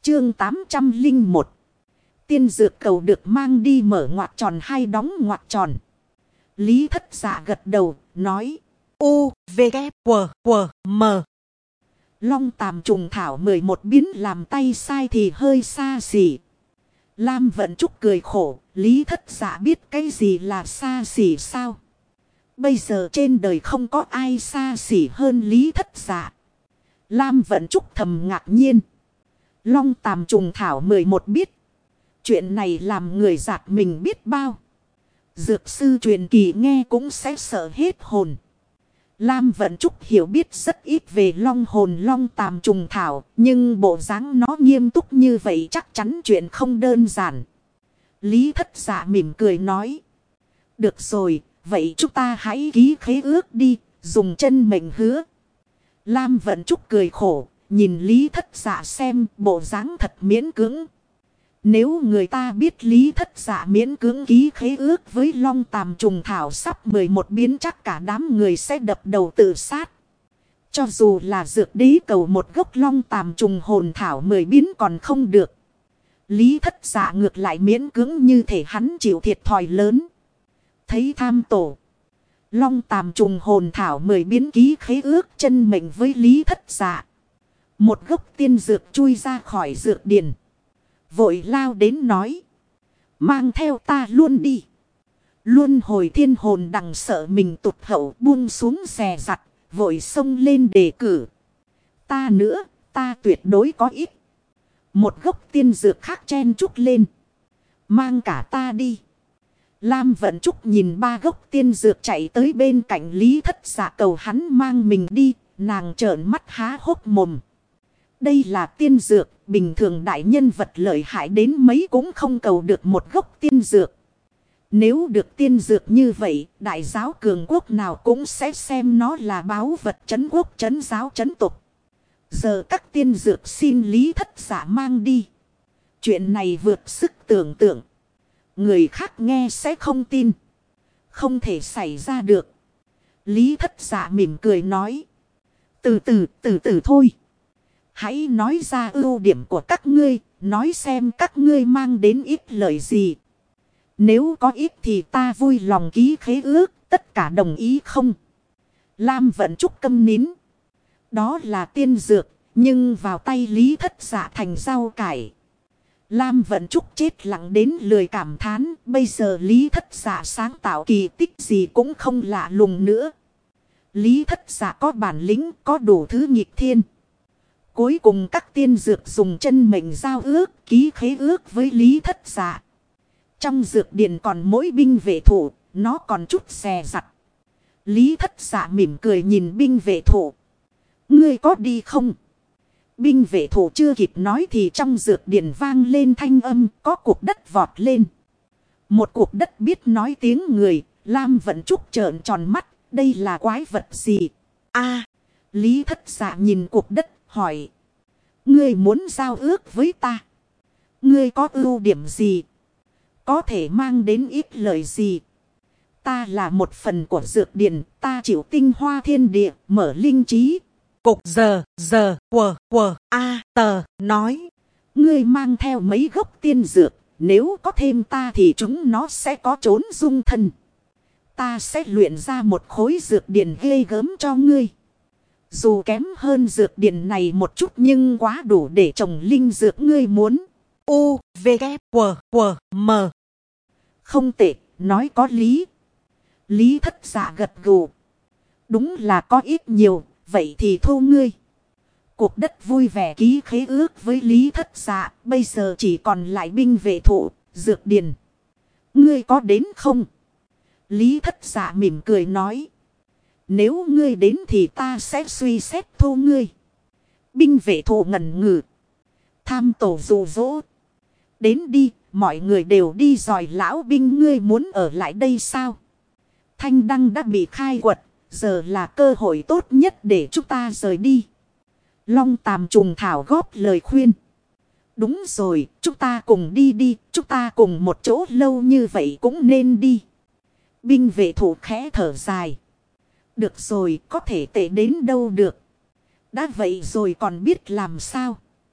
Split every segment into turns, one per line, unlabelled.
Chương 801. Tiên dược cầu được mang đi mở ngoặc tròn hay đóng ngoặc tròn. Lý Thất Dạ gật đầu, nói. U, V, K, W, W, M. Long tàm trùng thảo 11 biến làm tay sai thì hơi xa xỉ. Lam Vận Trúc cười khổ, Lý Thất Dạ biết cái gì là xa xỉ sao? Bây giờ trên đời không có ai xa xỉ hơn Lý Thất Dạ. Lam Vận Trúc thầm ngạc nhiên. Long tàm trùng thảo 11 biết. Chuyện này làm người giạt mình biết bao. Dược sư truyền kỳ nghe cũng sẽ sợ hết hồn. Lam Vận Trúc hiểu biết rất ít về long hồn long tàm trùng thảo. Nhưng bộ dáng nó nghiêm túc như vậy chắc chắn chuyện không đơn giản. Lý Thất Dạ mỉm cười nói. Được rồi, vậy chúng ta hãy ký khế ước đi, dùng chân mệnh hứa. Lam Vận Trúc cười khổ, nhìn Lý Thất Dạ xem bộ dáng thật miễn cưỡng. Nếu người ta biết Lý Thất Dạ miễn cưỡng ký khế ước với long tàm trùng thảo sắp 11 biến chắc cả đám người sẽ đập đầu tự sát. Cho dù là dược đế cầu một gốc long tàm trùng hồn thảo 10 biến còn không được. Lý Thất Dạ ngược lại miễn cưỡng như thể hắn chịu thiệt thòi lớn. Thấy tham tổ. Long tàm trùng hồn thảo 10 biến ký khế ước chân mệnh với Lý Thất Dạ. Một gốc tiên dược chui ra khỏi dược điển. Vội lao đến nói. Mang theo ta luôn đi. Luôn hồi thiên hồn đằng sợ mình tụt hậu buông xuống xè giặt. Vội xông lên đề cử. Ta nữa, ta tuyệt đối có ít. Một gốc tiên dược khác chen chúc lên. Mang cả ta đi. Lam Vận Trúc nhìn 3 gốc tiên dược chạy tới bên cạnh Lý Thất Dạ cầu hắn mang mình đi. Nàng trợn mắt há hốc mồm. Đây là tiên dược, bình thường đại nhân vật lợi hại đến mấy cũng không cầu được một gốc tiên dược. Nếu được tiên dược như vậy, đại giáo cường quốc nào cũng sẽ xem nó là báu vật trấn quốc trấn giáo trấn tục. Giờ các tiên dược xin Lý Thất Dạ mang đi. Chuyện này vượt sức tưởng tượng. Người khác nghe sẽ không tin. Không thể xảy ra được. Lý Thất Dạ mỉm cười nói. Từ từ thôi. Hãy nói ra ưu điểm của các ngươi, nói xem các ngươi mang đến ít lợi gì. Nếu có ít thì ta vui lòng ký khế ước, tất cả đồng ý không? Lam Vận Trúc câm nín. Đó là tiên dược, nhưng vào tay Lý Thất Dạ thành rau cải. Lam Vận Trúc chết lặng đến lười cảm thán, bây giờ Lý Thất Dạ sáng tạo kỳ tích gì cũng không lạ lùng nữa. Lý Thất Dạ có bản lĩnh, có đủ thứ nghịch thiên. Cuối cùng các tiên dược dùng chân mệnh giao ước, ký khế ước với Lý Thất Dạ. Trong dược điển còn mỗi binh vệ thủ, nó còn chút xè giặt. Lý Thất Dạ mỉm cười nhìn binh vệ thủ. Ngươi có đi không? Binh vệ thủ chưa kịp nói thì trong dược điển vang lên thanh âm, có cục đất vọt lên. Một cục đất biết nói tiếng người, Lam Vận Trúc trợn tròn mắt, đây là quái vật gì? A, Lý Thất Dạ nhìn cục đất, hỏi. Ngươi muốn giao ước với ta? Ngươi có ưu điểm gì? Có thể mang đến ít lợi gì? Ta là một phần của dược điển, ta chịu tinh hoa thiên địa, mở linh trí. Cục nói. Ngươi mang theo mấy gốc tiên dược, nếu có thêm ta thì chúng nó sẽ có trốn dung thân. Ta sẽ luyện ra một khối dược điển ghê gớm cho ngươi. Dù kém hơn dược điển này một chút nhưng quá đủ để trồng linh dược ngươi muốn. U, V, K, W, M. Không tệ, nói có lý. Lý Thất Dạ gật gù. Đúng là có ít nhiều, vậy thì thu ngươi. Cuộc đất vui vẻ ký khế ước với Lý Thất Dạ, bây giờ chỉ còn lại binh vệ thủ, dược điển. Ngươi có đến không? Lý Thất Dạ mỉm cười nói. Nếu ngươi đến thì ta sẽ suy xét thu ngươi. Binh vệ thủ ngần ngừ. Tham tổ dụ dỗ. Đến đi, mọi người đều đi rồi lão binh ngươi muốn ở lại đây sao? Thanh đăng đã bị khai quật, giờ là cơ hội tốt nhất để chúng ta rời đi. Long tàm trùng thảo góp lời khuyên. Đúng rồi, chúng ta cùng đi đi, chúng ta cùng một chỗ lâu như vậy cũng nên đi. Binh vệ thủ khẽ thở dài. Được rồi, có thể tệ đến đâu được. Đã vậy rồi còn biết làm sao.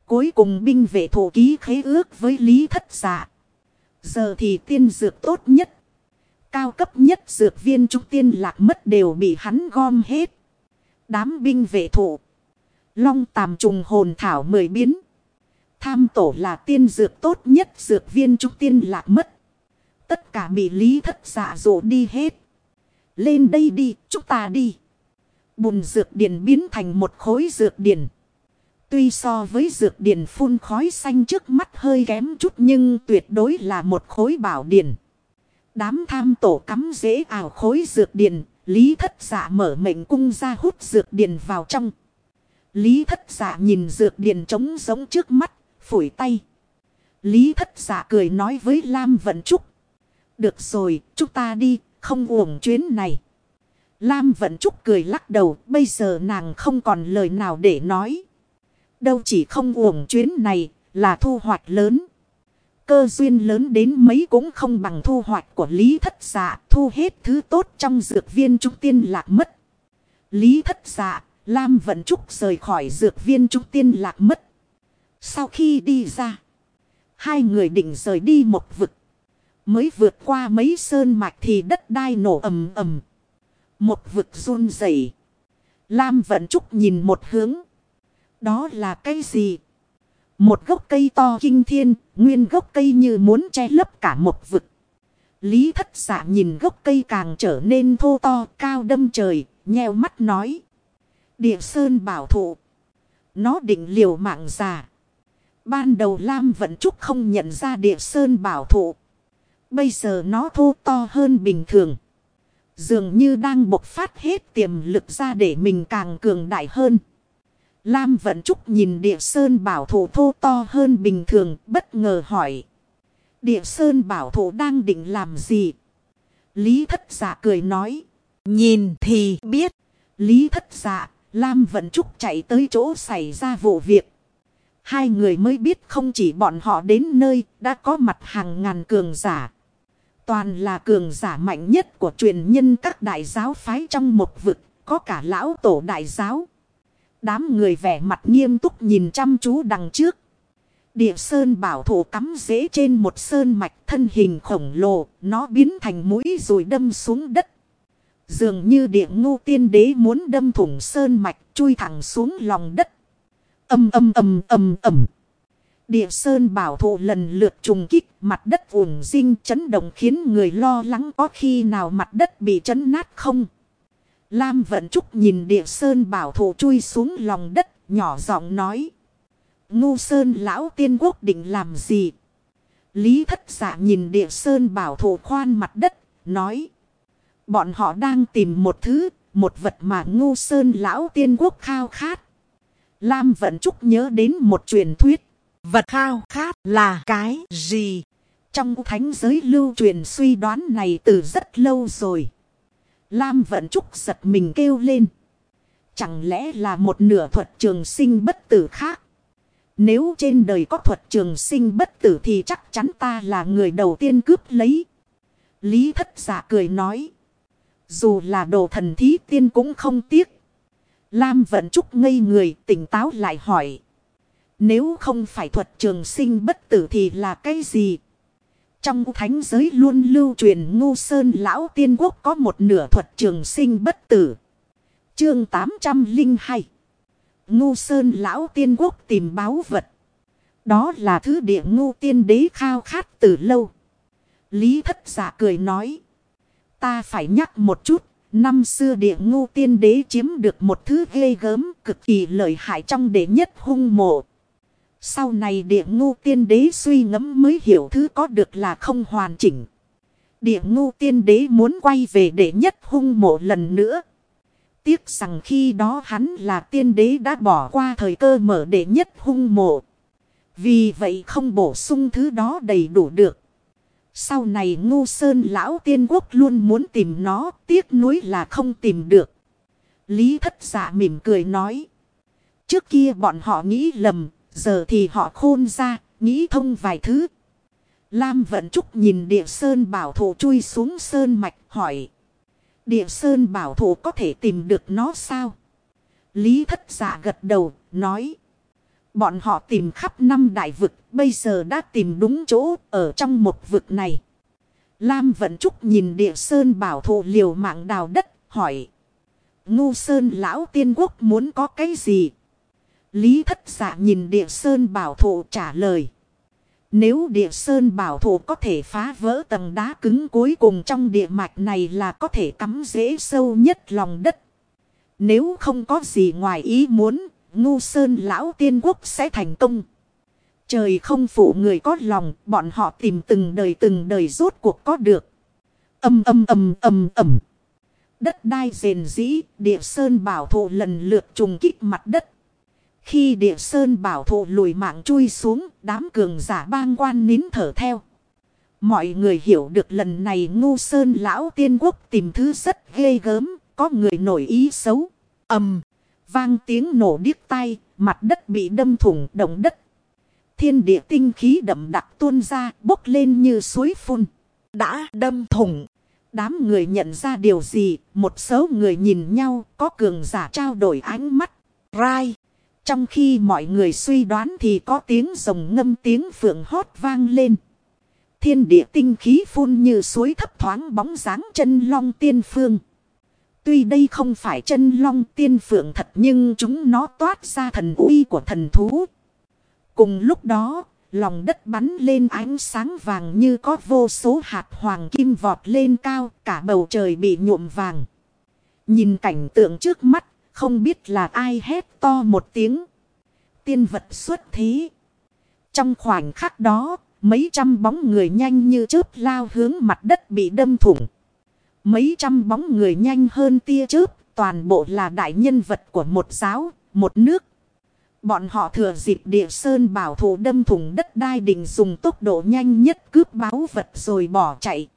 Cuối cùng binh vệ thổ ký khế ước với Lý Thất Dạ. Giờ thì tiên dược tốt nhất, cao cấp nhất dược viên trúc tiên lạc mất đều bị hắn gom hết. Đám binh vệ thổ, long tàm trùng hồn thảo 10 biến, tham tổ là tiên dược tốt nhất dược viên trúc tiên lạc mất. Tất cả bị Lý Thất Dạ dỗ đi hết. Lên đây đi, chúng ta đi. Bùn dược điển biến thành một khối dược điển. Tuy so với dược điển phun khói xanh trước mắt hơi kém chút nhưng tuyệt đối là một khối bảo điển. Đám tham tổ cắm rễ ảo khối dược điển. Lý Thất Dạ mở mệnh cung ra hút dược điển vào trong. Lý Thất Dạ nhìn dược điển trống giống trước mắt, phủi tay. Lý Thất Dạ cười nói với Lam Vận Trúc. Được rồi, chúng ta đi, không uổng chuyến này. Lam Vận Trúc cười lắc đầu, bây giờ nàng không còn lời nào để nói. Đâu chỉ không uổng chuyến này, là thu hoạch lớn. Cơ duyên lớn đến mấy cũng không bằng thu hoạch của Lý Thất Dạ, thu hết thứ tốt trong dược viên trúc tiên lạc mất. Lý Thất Dạ, Lam Vận Trúc rời khỏi dược viên trúc tiên lạc mất. Sau khi đi ra, hai người định rời đi một vực. Mới vượt qua mấy sơn mạch thì đất đai nổ ầm ầm. Một vực run rẩy. Lam Vận Trúc nhìn một hướng. Đó là cái gì? Một gốc cây to kinh thiên, nguyên gốc cây như muốn che lấp cả một vực. Lý Thất Dạ nhìn gốc cây càng trở nên thô to, cao đâm trời, nheo mắt nói. Địa sơn bảo thụ. Nó định liều mạng già. Ban đầu Lam Vận Trúc không nhận ra địa sơn bảo thụ. Bây giờ nó thô to hơn bình thường. Dường như đang bộc phát hết tiềm lực ra để mình càng cường đại hơn. Lam Vận Trúc nhìn địa sơn bảo thụ thô to hơn bình thường, bất ngờ hỏi. Địa sơn bảo thụ đang định làm gì? Lý Thất Dạ cười nói. Nhìn thì biết. Lý Thất Dạ, Lam Vận Trúc chạy tới chỗ xảy ra vụ việc. Hai người mới biết không chỉ bọn họ đến nơi đã có mặt hàng ngàn cường giả. Toàn là cường giả mạnh nhất của truyền nhân các đại giáo phái trong một vực, có cả lão tổ đại giáo. Đám người vẻ mặt nghiêm túc nhìn chăm chú đằng trước. Địa sơn bảo thụ cắm rễ trên một sơn mạch thân hình khổng lồ, nó biến thành mũi rồi đâm xuống đất. Dường như địa ngưu tiên đế muốn đâm thủng sơn mạch chui thẳng xuống lòng đất. Ầm ầm ầm ầm ầm. Địa sơn bảo thụ lần lượt trùng kích, mặt đất ùn rinh chấn động khiến người lo lắng có khi nào mặt đất bị chấn nát không. Lam Vận Trúc nhìn địa sơn bảo thụ chui xuống lòng đất, nhỏ giọng nói. Ngu sơn lão tiên quốc định làm gì? Lý Thất Dạ nhìn địa sơn bảo thụ khoan mặt đất, nói. Bọn họ đang tìm một thứ, một vật mà ngu sơn lão tiên quốc khao khát. Lam Vận Trúc nhớ đến một truyền thuyết. Vật khao khát là cái gì? Trong thánh giới lưu truyền suy đoán này từ rất lâu rồi. Lam Vận Trúc giật mình kêu lên. Chẳng lẽ là một nửa thuật trường sinh bất tử khác? Nếu trên đời có thuật trường sinh bất tử thì chắc chắn ta là người đầu tiên cướp lấy. Lý Thất Dạ cười nói. Dù là đồ thần thí tiên cũng không tiếc. Lam Vận Trúc ngây người tỉnh táo lại hỏi. Nếu không phải thuật trường sinh bất tử thì là cái gì? Trong thánh giới luôn lưu truyền ngu sơn lão tiên quốc có một nửa thuật trường sinh bất tử. Chương 802. Ngu sơn lão tiên quốc tìm báu vật. Đó là thứ địa ngu tiên đế khao khát từ lâu. Lý Thất Dạ cười nói. Ta phải nhắc một chút. Năm xưa địa ngu tiên đế chiếm được một thứ ghê gớm cực kỳ lợi hại trong đệ nhất hung mộ. Sau này địa ngu tiên đế suy ngẫm mới hiểu thứ có được là không hoàn chỉnh. Địa ngu tiên đế muốn quay về đệ nhất hung mộ lần nữa. Tiếc rằng khi đó hắn là tiên đế đã bỏ qua thời cơ mở đệ nhất hung mộ. Vì vậy không bổ sung thứ đó đầy đủ được. Sau này ngu sơn lão tiên quốc luôn muốn tìm nó, tiếc nuối là không tìm được. Lý Thất Dạ mỉm cười nói. Trước kia bọn họ nghĩ lầm, giờ thì họ khôn ra, nghĩ thông vài thứ. Lam Vận Trúc nhìn địa sơn bảo thụ chui xuống sơn mạch hỏi. Địa sơn bảo thụ có thể tìm được nó sao? Lý Thất Dạ gật đầu, nói. Bọn họ tìm khắp 5 đại vực, bây giờ đã tìm đúng chỗ ở trong một vực này. Lam Vận Trúc nhìn Địa Sơn Bảo Thụ liều mạng đào đất, hỏi. Ngu Sơn lão tiên quốc muốn có cái gì? Lý Thất Dạ nhìn Địa Sơn Bảo Thụ trả lời. Nếu Địa Sơn Bảo Thụ có thể phá vỡ tầng đá cứng cuối cùng trong địa mạch này là có thể cắm rễ sâu nhất lòng đất. Nếu không có gì ngoài ý muốn, Ngu Sơn lão tiên quốc sẽ thành công. Trời không phụ người có lòng, bọn họ tìm từng đời rốt cuộc có được. Âm. Đất đai rền rĩ, Địa Sơn Bảo Thụ lần lượt trùng kích mặt đất. Khi Địa Sơn Bảo Thụ lùi mạng chui xuống, đám cường giả bang quan nín thở theo. Mọi người hiểu được lần này Ngu Sơn lão tiên quốc tìm thứ rất ghê gớm, có người nổi ý xấu. Vang tiếng nổ điếc tai, mặt đất bị đâm thủng, động đất. Thiên địa tinh khí đậm đặc tuôn ra, bốc lên như suối phun. Đã đâm thủng. Đám người nhận ra điều gì, một số người nhìn nhau, có cường giả trao đổi ánh mắt. Rai. Trong khi mọi người suy đoán thì có tiếng rồng ngâm, tiếng phượng hót vang lên. Thiên địa tinh khí phun như suối, thấp thoáng bóng dáng chân long tiên phương. Tuy đây không phải chân long tiên phượng thật nhưng chúng nó toát ra thần uy của thần thú. Cùng lúc đó, lòng đất bắn lên ánh sáng vàng như có vô số hạt hoàng kim vọt lên cao, cả bầu trời bị nhuộm vàng. Nhìn cảnh tượng trước mắt, không biết là ai hét to một tiếng. Tiên vật xuất thế. Trong khoảnh khắc đó, mấy trăm bóng người nhanh như chớp lao hướng mặt đất bị đâm thủng. Mấy trăm bóng người nhanh hơn tia chớp, toàn bộ là đại nhân vật của một giáo, một nước. Bọn họ thừa dịp Địa Sơn Bảo Thụ đâm thủng đất đai, định dùng tốc độ nhanh nhất cướp báu vật rồi bỏ chạy.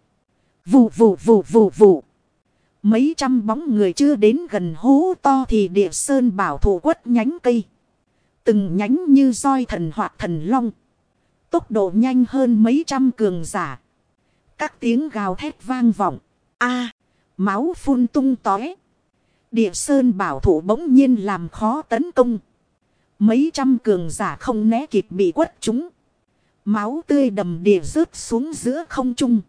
Vù. Mấy trăm bóng người chưa đến gần hố to thì Địa Sơn Bảo Thụ quất nhánh cây. Từng nhánh như roi thần hoặc thần long. Tốc độ nhanh hơn mấy trăm cường giả. Các tiếng gào thét vang vọng. Máu phun tung tóe. Địa Sơn Bảo Thụ bỗng nhiên làm khó tấn công. Mấy trăm cường giả không né kịp bị quất trúng. Máu tươi đầm đìa rớt xuống giữa không trung.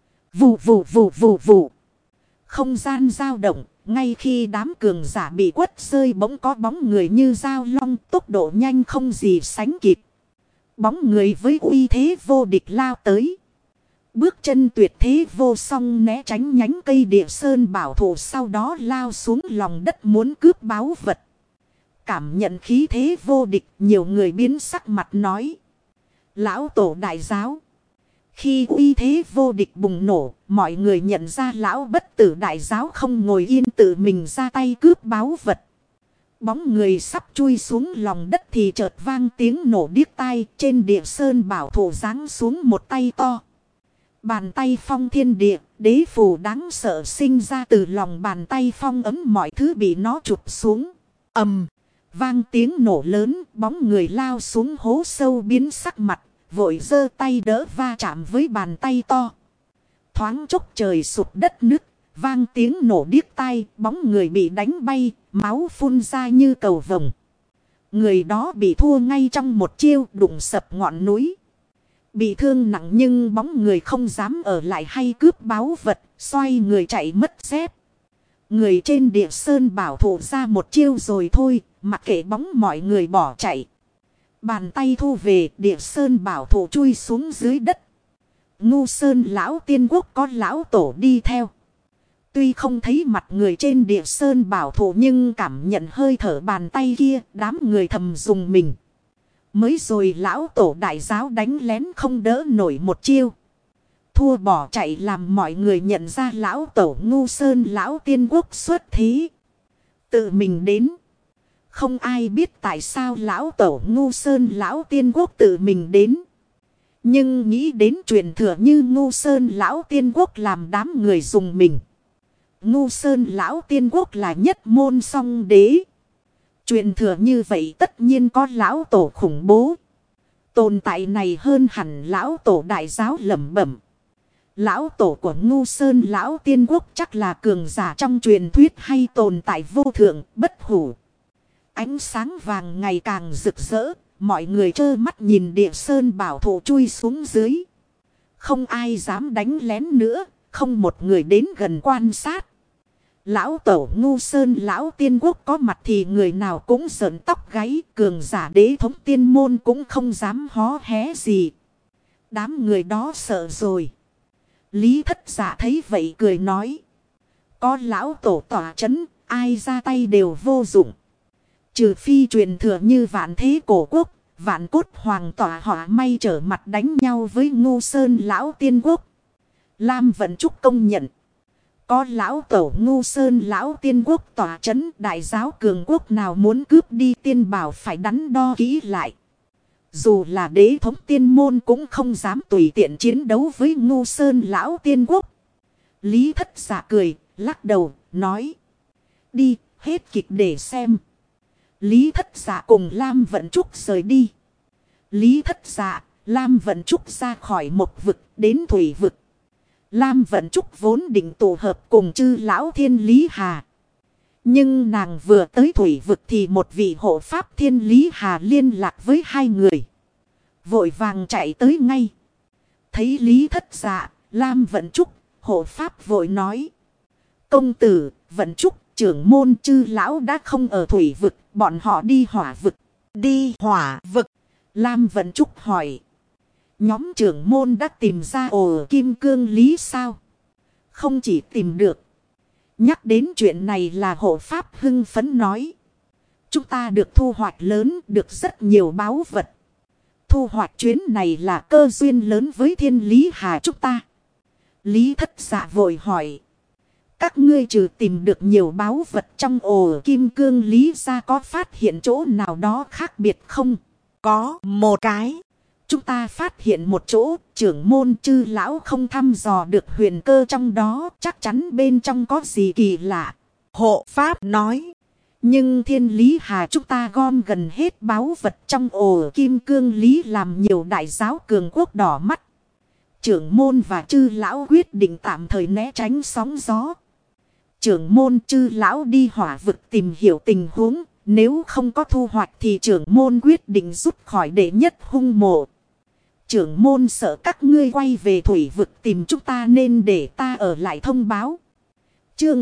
Vù. Không gian dao động. Ngay khi đám cường giả bị quất rơi, bỗng có bóng người như dao long, tốc độ nhanh không gì sánh kịp. Bóng người với uy thế vô địch lao tới. Bước chân tuyệt thế vô song né tránh nhánh cây Địa Sơn Bảo Thụ, sau đó lao xuống lòng đất muốn cướp báu vật. Cảm nhận khí thế vô địch, nhiều người biến sắc mặt nói. Lão tổ đại giáo. Khi uy thế vô địch bùng nổ, mọi người nhận ra lão bất tử đại giáo không ngồi yên, tự mình ra tay cướp báu vật. Bóng người sắp chui xuống lòng đất thì chợt vang tiếng nổ điếc tai, trên Địa Sơn Bảo Thụ giáng xuống một tay to. Bàn tay phong thiên địa, đế phù đáng sợ sinh ra từ lòng bàn tay, phong ấm mọi thứ bị nó chụp xuống. Vang tiếng nổ lớn, bóng người lao xuống hố sâu biến sắc mặt, vội giơ tay đỡ va chạm với bàn tay to. Thoáng chốc trời sụp đất nứt, vang tiếng nổ điếc tai, bóng người bị đánh bay, máu phun ra như cầu vồng. Người đó bị thua ngay trong một chiêu, đụng sập ngọn núi. Bị thương nặng nhưng bóng người không dám ở lại hay cướp báu vật, xoay người chạy mất dép. Người trên Địa Sơn Bảo Thụ ra một chiêu rồi thôi, mặc kệ bóng mọi người bỏ chạy. Bàn tay thu về, Địa Sơn Bảo Thụ chui xuống dưới đất. Ngu Sơn lão tiên quốc có lão tổ đi theo. Tuy không thấy mặt người trên Địa Sơn Bảo Thụ nhưng cảm nhận hơi thở bàn tay kia, đám người thầm dùng mình. Mới rồi lão tổ đại giáo đánh lén không đỡ nổi một chiêu. Thua bỏ chạy làm mọi người nhận ra lão tổ Ngu Sơn lão tiên quốc xuất thế. Tự mình đến. Không ai biết tại sao lão tổ Ngu Sơn lão tiên quốc tự mình đến. Nhưng nghĩ đến truyền thừa như Ngu Sơn lão tiên quốc làm đám người dùng mình. Ngu Sơn lão tiên quốc là nhất môn song đế. Truyền thừa như vậy tất nhiên có lão tổ khủng bố. Tồn tại này hơn hẳn lão tổ đại giáo lẩm bẩm. Lão tổ của Ngu Sơn lão tiên quốc chắc là cường giả trong truyền thuyết hay tồn tại vô thượng, bất hủ. Ánh sáng vàng ngày càng rực rỡ, mọi người trơ mắt nhìn địa sơn bảo thụ chui xuống dưới. Không ai dám đánh lén nữa, không một người đến gần quan sát. Lão Tẩu Ngu Sơn lão tiên quốc có mặt thì người nào cũng sởn tóc gáy, cường giả đế thống tiên môn cũng không dám hó hé gì. Đám người đó sợ rồi. Lý Thất Dạ thấy vậy cười nói. Có lão tổ tỏa chấn, ai ra tay đều vô dụng. Trừ phi truyền thừa như vạn thế cổ quốc, vạn cốt hoàng tỏa họa may trở mặt đánh nhau với Ngu Sơn lão tiên quốc. Lam Vận Trúc công nhận. Có lão tổ Ngu Sơn lão tiên quốc tỏa chấn, đại giáo cường quốc nào muốn cướp đi tiên bảo phải đắn đo kỹ lại. Dù là đế thống tiên môn cũng không dám tùy tiện chiến đấu với Ngu Sơn lão tiên quốc. Lý Thất Dạ cười, lắc đầu, nói. Đi, hết kịch để xem. Lý Thất Dạ cùng Lam Vận Trúc rời đi. Lý Thất Dạ, Lam Vận Trúc ra khỏi một vực đến thủy vực. Lam Vận Trúc vốn định tụ hợp cùng chư lão thiên Lý Hà. Nhưng nàng vừa tới thủy vực thì một vị hộ pháp thiên Lý Hà liên lạc với hai người. Vội vàng chạy tới ngay. Thấy Lý Thất Dạ, Lam Vận Trúc, hộ pháp vội nói. Công tử, Vận Trúc, trưởng môn chư lão đã không ở thủy vực, bọn họ đi hỏa vực. Đi hỏa vực. Lam Vận Trúc hỏi. Nhóm trưởng môn đã tìm ra ổ kim cương lý sao? Không chỉ tìm được. Nhắc đến chuyện này là hộ pháp hưng phấn nói. Chúng ta được thu hoạch lớn, được rất nhiều báu vật. Thu hoạch chuyến này là cơ duyên lớn với thiên Lý Hà chúng ta. Lý Thất Dạ vội hỏi. Các ngươi trừ tìm được nhiều báu vật trong ổ kim cương lý ra có phát hiện chỗ nào đó khác biệt không? Có một cái. Chúng ta phát hiện một chỗ trưởng môn chư lão không thăm dò được huyền cơ trong đó. Chắc chắn bên trong có gì kỳ lạ. Hộ pháp nói. Nhưng thiên Lý Hà chúng ta gom gần hết báu vật trong ổ kim cương lý làm nhiều đại giáo cường quốc đỏ mắt. Trưởng môn và chư lão quyết định tạm thời né tránh sóng gió. Trưởng môn chư lão đi hỏa vực tìm hiểu tình huống. Nếu không có thu hoạch thì trưởng môn quyết định rút khỏi đệ nhất hung mộ. Trưởng môn sợ các ngươi quay về thủy vực tìm chúng ta nên để ta ở lại thông báo. Chương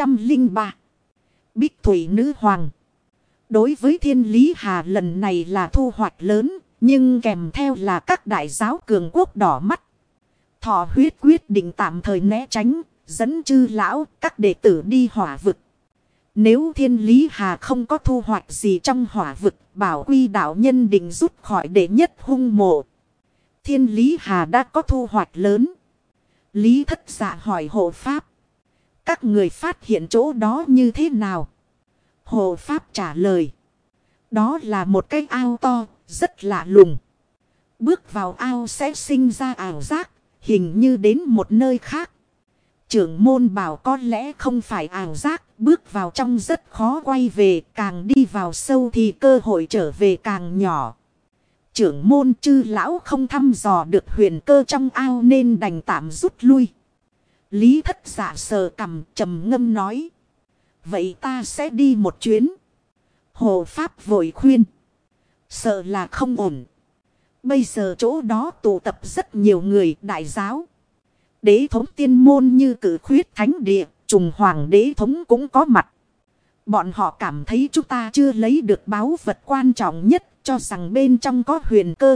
803 Bích Thủy Nữ Hoàng. Đối với thiên Lý Hà lần này là thu hoạch lớn. Nhưng kèm theo là các đại giáo cường quốc đỏ mắt. Thọ huyết quyết định tạm thời né tránh. Dẫn chư lão các đệ tử đi hỏa vực. Nếu thiên Lý Hà không có thu hoạch gì trong hỏa vực. Bảo Quy đạo nhân định rút khỏi đệ nhất hung mộ. Thiên Lý Hà đã có thu hoạch lớn. Lý Thất Dạ hỏi hộ pháp. Các người phát hiện chỗ đó như thế nào? Hộ pháp trả lời. Đó là một cái ao to, rất lạ lùng. Bước vào ao sẽ sinh ra ảo giác, hình như đến một nơi khác. Trưởng môn bảo có lẽ không phải ảo giác, bước vào trong rất khó quay về, càng đi vào sâu thì cơ hội trở về càng nhỏ. Trưởng môn chư lão không thăm dò được huyền cơ trong ao nên đành tạm rút lui. Lý Thất Dạ sờ cằm trầm ngâm nói. Vậy ta sẽ đi một chuyến. Hộ pháp vội khuyên. Sợ là không ổn. Bây giờ chỗ đó tụ tập rất nhiều người đại giáo. Đế thống tiên môn như Cử Khuyết Thánh Địa, Trùng Hoàng đế thống cũng có mặt. Bọn họ cảm thấy chúng ta chưa lấy được báu vật quan trọng nhất, cho rằng bên trong có huyền cơ.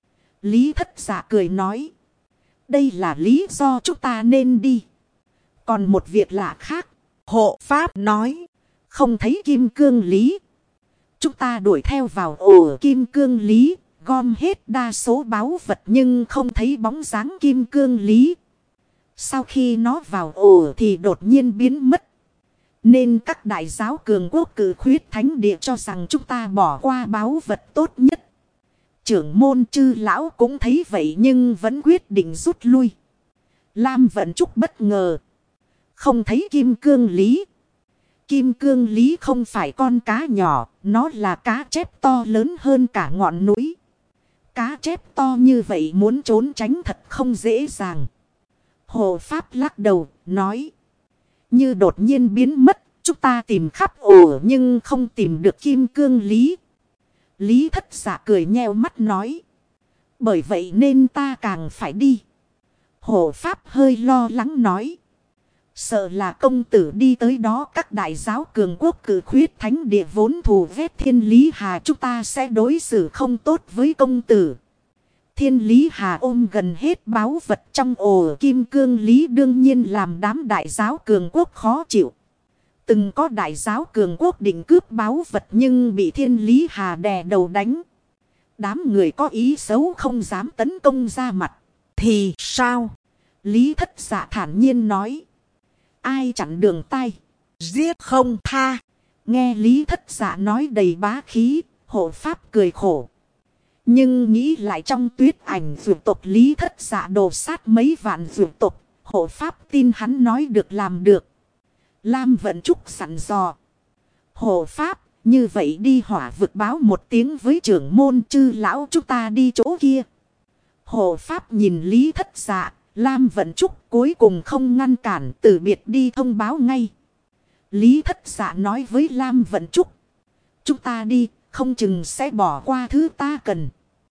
Lý Thất Dạ cười nói. Đây là lý do chúng ta nên đi. Còn một việc lạ khác. Hộ pháp nói. Không thấy kim cương lý. Chúng ta đuổi theo vào ổ kim cương lý. Gom hết đa số báu vật nhưng không thấy bóng dáng kim cương lý. Sau khi nó vào ổ thì đột nhiên biến mất. Nên các đại giáo cường quốc Cử Khuyết Thánh Địa cho rằng chúng ta bỏ qua báu vật tốt nhất. Trưởng môn chư lão cũng thấy vậy nhưng vẫn quyết định rút lui. Lam Vận Trúc bất ngờ. Không thấy kim cương lý. Kim cương lý không phải con cá nhỏ, nó là cá chép to lớn hơn cả ngọn núi. Cá chép to như vậy muốn trốn tránh thật không dễ dàng. Hộ pháp lắc đầu, nói. Như đột nhiên biến mất, chúng ta tìm khắp ổ nhưng không tìm được kim cương lý. Lý Thất Dạ cười nheo mắt nói. Bởi vậy nên ta càng phải đi. Hộ pháp hơi lo lắng nói. Sợ là công tử đi tới đó các đại giáo cường quốc cử khuyết thánh địa vốn thù ghét Thiên Lý Hà, chúng ta sẽ đối xử không tốt với công tử. Thiên Lý Hà ôm gần hết báu vật trong ổ kim cương lý, đương nhiên làm đám đại giáo cường quốc khó chịu. Từng có đại giáo cường quốc định cướp báu vật nhưng bị Thiên Lý Hà đè đầu đánh. Đám người có ý xấu không dám tấn công ra mặt. Thì sao? Lý Thất Dạ thản nhiên nói. Ai chặn đường tay, giết không tha. Nghe Lý Thất Dạ nói đầy bá khí, hộ pháp cười khổ. Nhưng nghĩ lại trong tuyết ảnh vượt tộc Lý Thất Dạ đồ sát mấy vạn vượt tộc, hộ pháp tin hắn nói được làm được. Lam Vận Trúc sẵn dò. Hộ pháp, như vậy đi hỏa vực báo một tiếng với trưởng môn chư lão, chúng ta đi chỗ kia. Hộ pháp nhìn Lý Thất Dạ, Lam Vận Trúc cuối cùng không ngăn cản, từ biệt đi thông báo ngay. Lý Thất Dạ nói với Lam Vận Trúc. Chúng ta đi, không chừng sẽ bỏ qua thứ ta cần.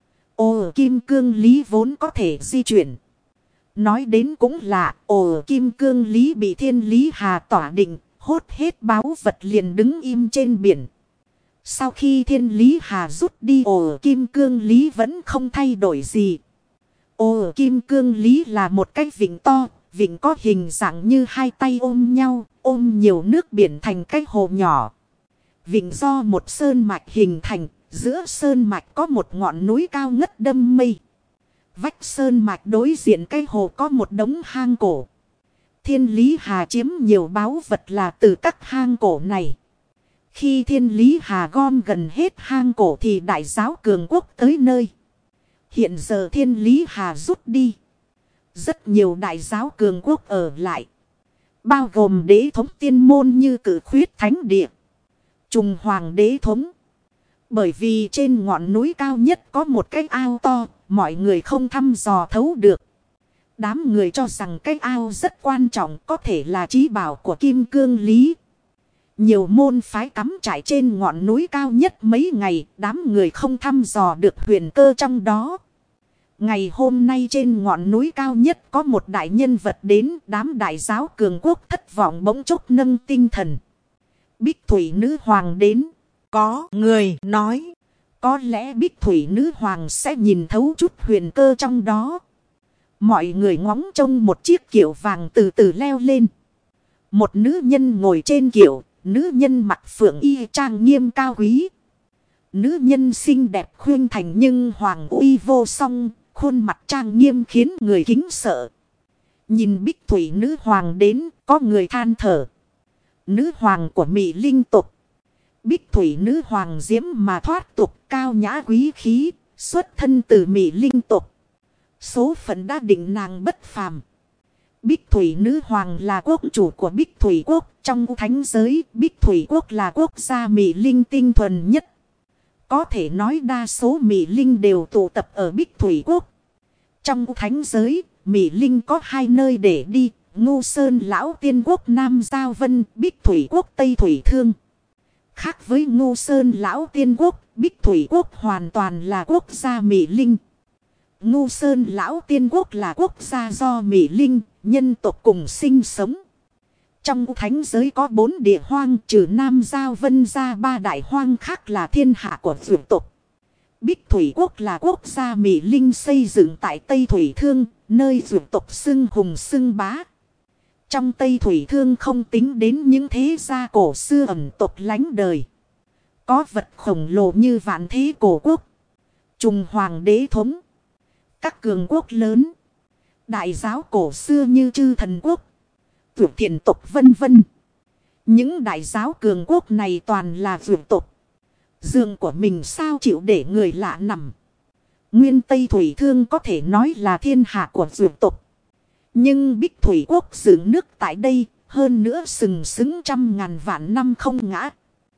Ồ, kim cương lý vốn có thể di chuyển. Nói đến cũng là, ồ, kim cương lý bị Thiên Lý Hà tỏa định, hốt hết báu vật liền đứng im trên biển. Sau khi Thiên Lý Hà rút đi, ồ, kim cương lý vẫn không thay đổi gì. Ồ, kim cương lý là một cái vịnh to, vịnh có hình dạng như hai tay ôm nhau, ôm nhiều nước biển thành cái hồ nhỏ. Vịnh do một sơn mạch hình thành, giữa sơn mạch có một ngọn núi cao ngất đâm mây. Vách sơn mạch đối diện cái hồ có một đống hang cổ. Thiên Lý Hà chiếm nhiều báu vật là từ các hang cổ này. Khi Thiên Lý Hà gom gần hết hang cổ thì đại giáo cường quốc tới nơi. Hiện giờ Thiên Lý Hà rút đi. Rất nhiều đại giáo cường quốc ở lại. Bao gồm đế thống tiên môn như Cử Khuyết Thánh Địa, Trùng Hoàng Đế thống. Bởi vì trên ngọn núi cao nhất có một cái ao to, mọi người không thăm dò thấu được. Đám người cho rằng cái ao rất quan trọng, có thể là trí bảo của kim cương lý. Nhiều môn phái cắm trại trên ngọn núi cao nhất mấy ngày, đám người không thăm dò được huyền cơ trong đó. Ngày hôm nay trên ngọn núi cao nhất có một đại nhân vật đến, đám đại giáo cường quốc thất vọng bỗng chốc nâng tinh thần. Bích Thủy Nữ Hoàng đến. Có người nói, có lẽ Bích Thủy Nữ Hoàng sẽ nhìn thấu chút huyền cơ trong đó. Mọi người ngóng trông một chiếc kiệu vàng từ từ leo lên. Một nữ nhân ngồi trên kiệu, nữ nhân mặc phượng y trang nghiêm cao quý. Nữ nhân xinh đẹp khuyên thành nhưng hoàng uy vô song, khuôn mặt trang nghiêm khiến người kính sợ. Nhìn Bích Thủy Nữ Hoàng đến, có người than thở. Nữ hoàng của Mị Linh tộc. Bích Thủy Nữ Hoàng diễm mà thoát tục, cao nhã quý khí, xuất thân từ Mị Linh tộc. Số phận đã định nàng bất phàm. Bích Thủy Nữ Hoàng là quốc chủ của Bích Thủy Quốc. Trong thánh giới, Bích Thủy Quốc là quốc gia Mị Linh tinh thuần nhất. Có thể nói đa số Mị Linh đều tụ tập ở Bích Thủy Quốc. Trong thánh giới, Mị Linh có hai nơi để đi. Ngô Sơn Lão Tiên Quốc Nam Giao Vân, Bích Thủy Quốc Tây Thủy Thương. Khác với Ngô Sơn Lão Tiên Quốc, Bích Thủy Quốc hoàn toàn là quốc gia Mị Linh. Ngô Sơn Lão Tiên Quốc là quốc gia do Mị Linh, nhân tộc cùng sinh sống. Trong thánh giới có 4 địa hoang, trừ Nam Giao Vân ra 3 đại hoang khác là thiên hạ của vượt tộc. Bích Thủy Quốc là quốc gia Mị Linh xây dựng tại Tây Thủy Thương, nơi vượt tộc xưng hùng xưng bá. Trong Tây Thủy Thương không tính đến những thế gia cổ xưa ẩn tộc lánh đời. Có vật khổng lồ như Vạn Thế Cổ Quốc, Trùng Hoàng Đế thống, các cường quốc lớn, đại giáo cổ xưa như Chư Thần Quốc, Vượt Thiền tộc vân vân. Những đại giáo cường quốc này toàn là vượt tộc. Giường của mình sao chịu để người lạ nằm. Nguyên Tây Thủy Thương có thể nói là thiên hạ của vượt tộc. Nhưng Bích Thủy Quốc dựng nước tại đây, hơn nữa sừng sững trăm ngàn vạn năm không ngã.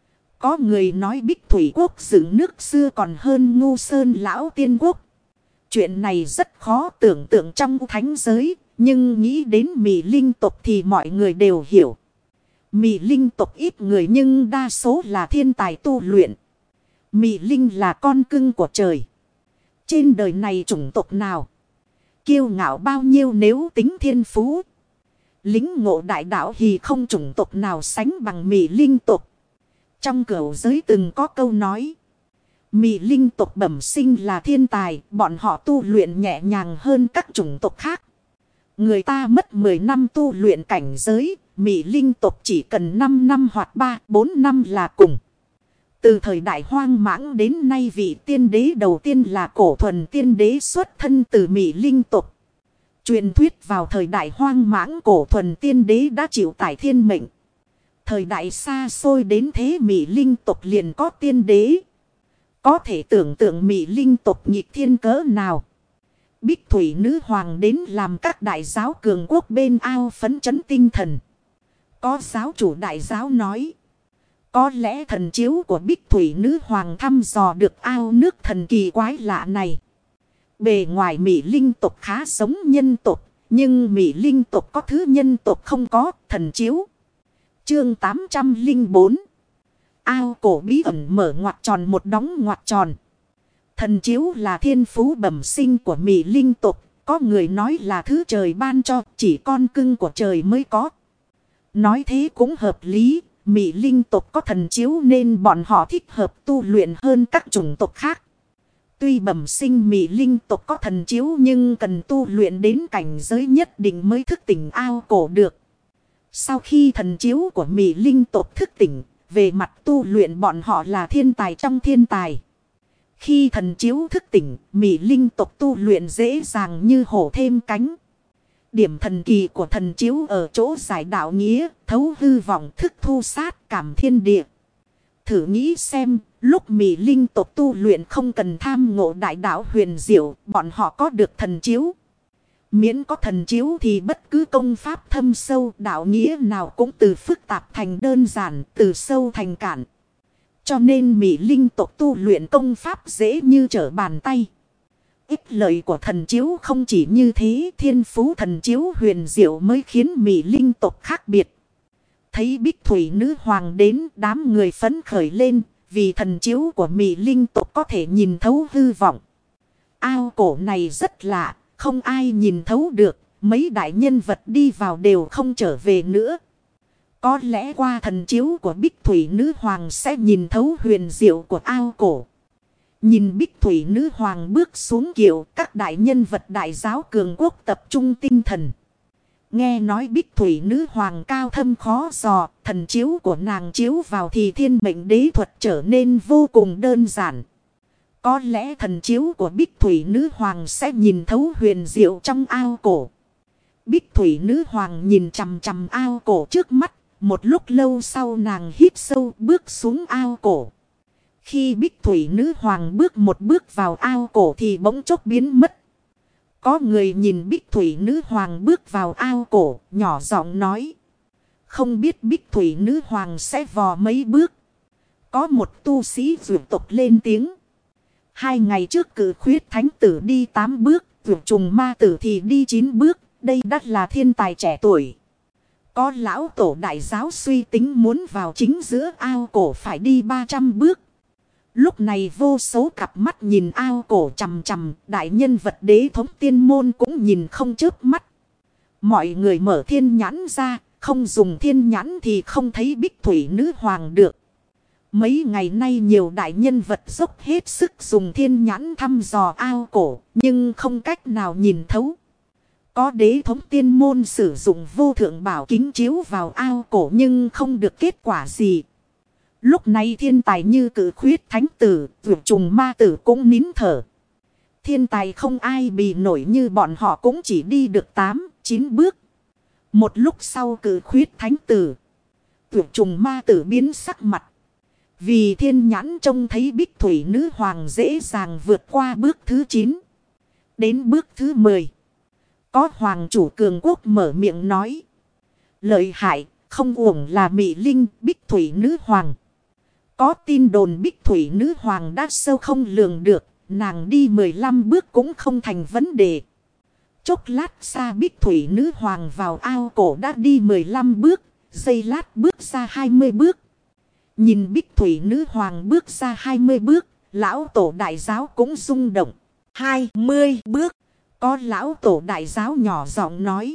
Có người nói Bích Thủy Quốc dựng nước xưa còn hơn Ngô Sơn Lão Tiên Quốc. Chuyện này rất khó tưởng tượng trong thánh giới, nhưng nghĩ đến Mị Linh tộc thì mọi người đều hiểu. Mị Linh tộc ít người nhưng đa số là thiên tài tu luyện. Mị Linh là con cưng của trời. Trên đời này chủng tộc nào kiêu ngạo bao nhiêu nếu tính thiên phú. Lính ngộ đại đạo thì không chủng tộc nào sánh bằng Mị Linh tộc. Trong cửu giới từng có câu nói. Mị Linh tộc bẩm sinh là thiên tài. Bọn họ tu luyện nhẹ nhàng hơn các chủng tộc khác. Người ta mất 10 năm tu luyện cảnh giới. Mị Linh tộc chỉ cần 5 năm hoặc 3-4 năm là cùng. Từ thời đại hoang mãng đến nay vị tiên đế đầu tiên là Cổ Thuần tiên đế xuất thân từ Mị Linh tộc. Truyền thuyết vào thời đại hoang mãng Cổ Thuần tiên đế đã chịu tải thiên mệnh. Thời đại xa xôi đến thế Mị Linh tộc liền có tiên đế. Có thể tưởng tượng Mị Linh tộc nghịch thiên cỡ nào. Bích Thủy Nữ Hoàng đến làm các đại giáo cường quốc bên ao phấn chấn tinh thần. Có giáo chủ đại giáo nói. Có lẽ thần chiếu của Bích Thủy Nữ Hoàng thăm dò được ao nước thần kỳ quái lạ này. Bề ngoài Mị Linh tộc khá giống nhân tộc. Nhưng Mị Linh tộc có thứ nhân tộc không có thần chiếu. Chương 804. Ao cổ bí ẩn mở ngoặc tròn một đóng ngoặc tròn. Thần chiếu là thiên phú bẩm sinh của Mị Linh tộc. Có người nói là thứ trời ban cho, chỉ con cưng của trời mới có. Nói thế cũng hợp lý. Mị Linh tộc có thần chiếu nên bọn họ thích hợp tu luyện hơn các chủng tộc khác. Tuy bẩm sinh Mị Linh tộc có thần chiếu nhưng cần tu luyện đến cảnh giới nhất định mới thức tỉnh ao cổ được. Sau khi thần chiếu của Mị Linh tộc thức tỉnh, về mặt tu luyện bọn họ là thiên tài trong thiên tài. Khi thần chiếu thức tỉnh, Mị Linh tộc tu luyện dễ dàng như hổ thêm cánh. Điểm thần kỳ của thần chiếu ở chỗ giải đạo nghĩa, thấu hư vọng thức thu sát cảm thiên địa. Thử nghĩ xem, lúc Mị Linh tộc tu luyện không cần tham ngộ đại đạo huyền diệu, bọn họ có được thần chiếu. Miễn có thần chiếu thì bất cứ công pháp thâm sâu đạo nghĩa nào cũng từ phức tạp thành đơn giản, từ sâu thành cạn. Cho nên Mị Linh tộc tu luyện công pháp dễ như trở bàn tay. Ích lợi của thần chiếu không chỉ như thế, thiên phú thần chiếu huyền diệu mới khiến Mị Linh tộc khác biệt. Thấy Bích Thủy Nữ Hoàng đến, đám người phấn khởi lên, vì thần chiếu của Mị Linh tộc có thể nhìn thấu hư vọng. Ao cổ này rất lạ, không ai nhìn thấu được, mấy đại nhân vật đi vào đều không trở về nữa. Có lẽ qua thần chiếu của Bích Thủy Nữ Hoàng sẽ nhìn thấu huyền diệu của ao cổ. Nhìn Bích Thủy Nữ Hoàng bước xuống kiệu, các đại nhân vật đại giáo cường quốc tập trung tinh thần. Nghe nói Bích Thủy Nữ Hoàng cao thâm khó dò, thần chiếu của nàng chiếu vào thì thiên mệnh đế thuật trở nên vô cùng đơn giản. Có lẽ thần chiếu của Bích Thủy Nữ Hoàng sẽ nhìn thấu huyền diệu trong ao cổ. Bích Thủy Nữ Hoàng nhìn chằm chằm ao cổ trước mắt, một lúc lâu sau nàng hít sâu bước xuống ao cổ. Khi Bích Thủy Nữ Hoàng bước một bước vào ao cổ thì bỗng chốc biến mất. Có người nhìn Bích Thủy Nữ Hoàng bước vào ao cổ, nhỏ giọng nói. Không biết Bích Thủy Nữ Hoàng sẽ vò mấy bước. Có một tu sĩ vượt tộc lên tiếng. 2 ngày trước Cử Khuyết Thánh Tử đi 8 bước, vượt trùng ma tử thì đi 9 bước. Đây đắt là thiên tài trẻ tuổi. Có lão tổ đại giáo suy tính muốn vào chính giữa ao cổ phải đi 300 bước. Lúc này vô số cặp mắt nhìn ao cổ chằm chằm, đại nhân vật đế thống tiên môn cũng nhìn không chớp mắt. Mọi người mở thiên nhãn ra, không dùng thiên nhãn thì không thấy Bích Thủy Nữ Hoàng được. Mấy ngày nay nhiều đại nhân vật dốc hết sức dùng thiên nhãn thăm dò ao cổ, nhưng không cách nào nhìn thấu. Có đế thống tiên môn sử dụng vô thượng bảo kính chiếu vào ao cổ nhưng không được kết quả gì. Lúc này thiên tài như Cử Khuyết Thánh Tử, vượt trùng ma tử cũng nín thở. Thiên tài không ai bì nổi như bọn họ cũng chỉ đi được 8-9 bước. Một lúc sau Cử Khuyết Thánh Tử, vượt trùng ma tử biến sắc mặt. Vì thiên nhãn trông thấy Bích Thủy Nữ Hoàng dễ dàng vượt qua bước thứ 9. Đến bước thứ 10. Có hoàng chủ cường quốc mở miệng nói. Lợi hại, không uổng là Mị Linh, Bích Thủy Nữ Hoàng. Có tin đồn Bích Thủy Nữ Hoàng đã sâu không lường được, nàng đi 15 bước cũng không thành vấn đề. Chốc lát xa Bích Thủy Nữ Hoàng vào ao cổ đã đi 15 bước, giây lát bước ra 20 bước. Nhìn Bích Thủy Nữ Hoàng bước ra 20 bước, lão tổ đại giáo cũng rung động. 20 bước, có lão tổ đại giáo nhỏ giọng nói.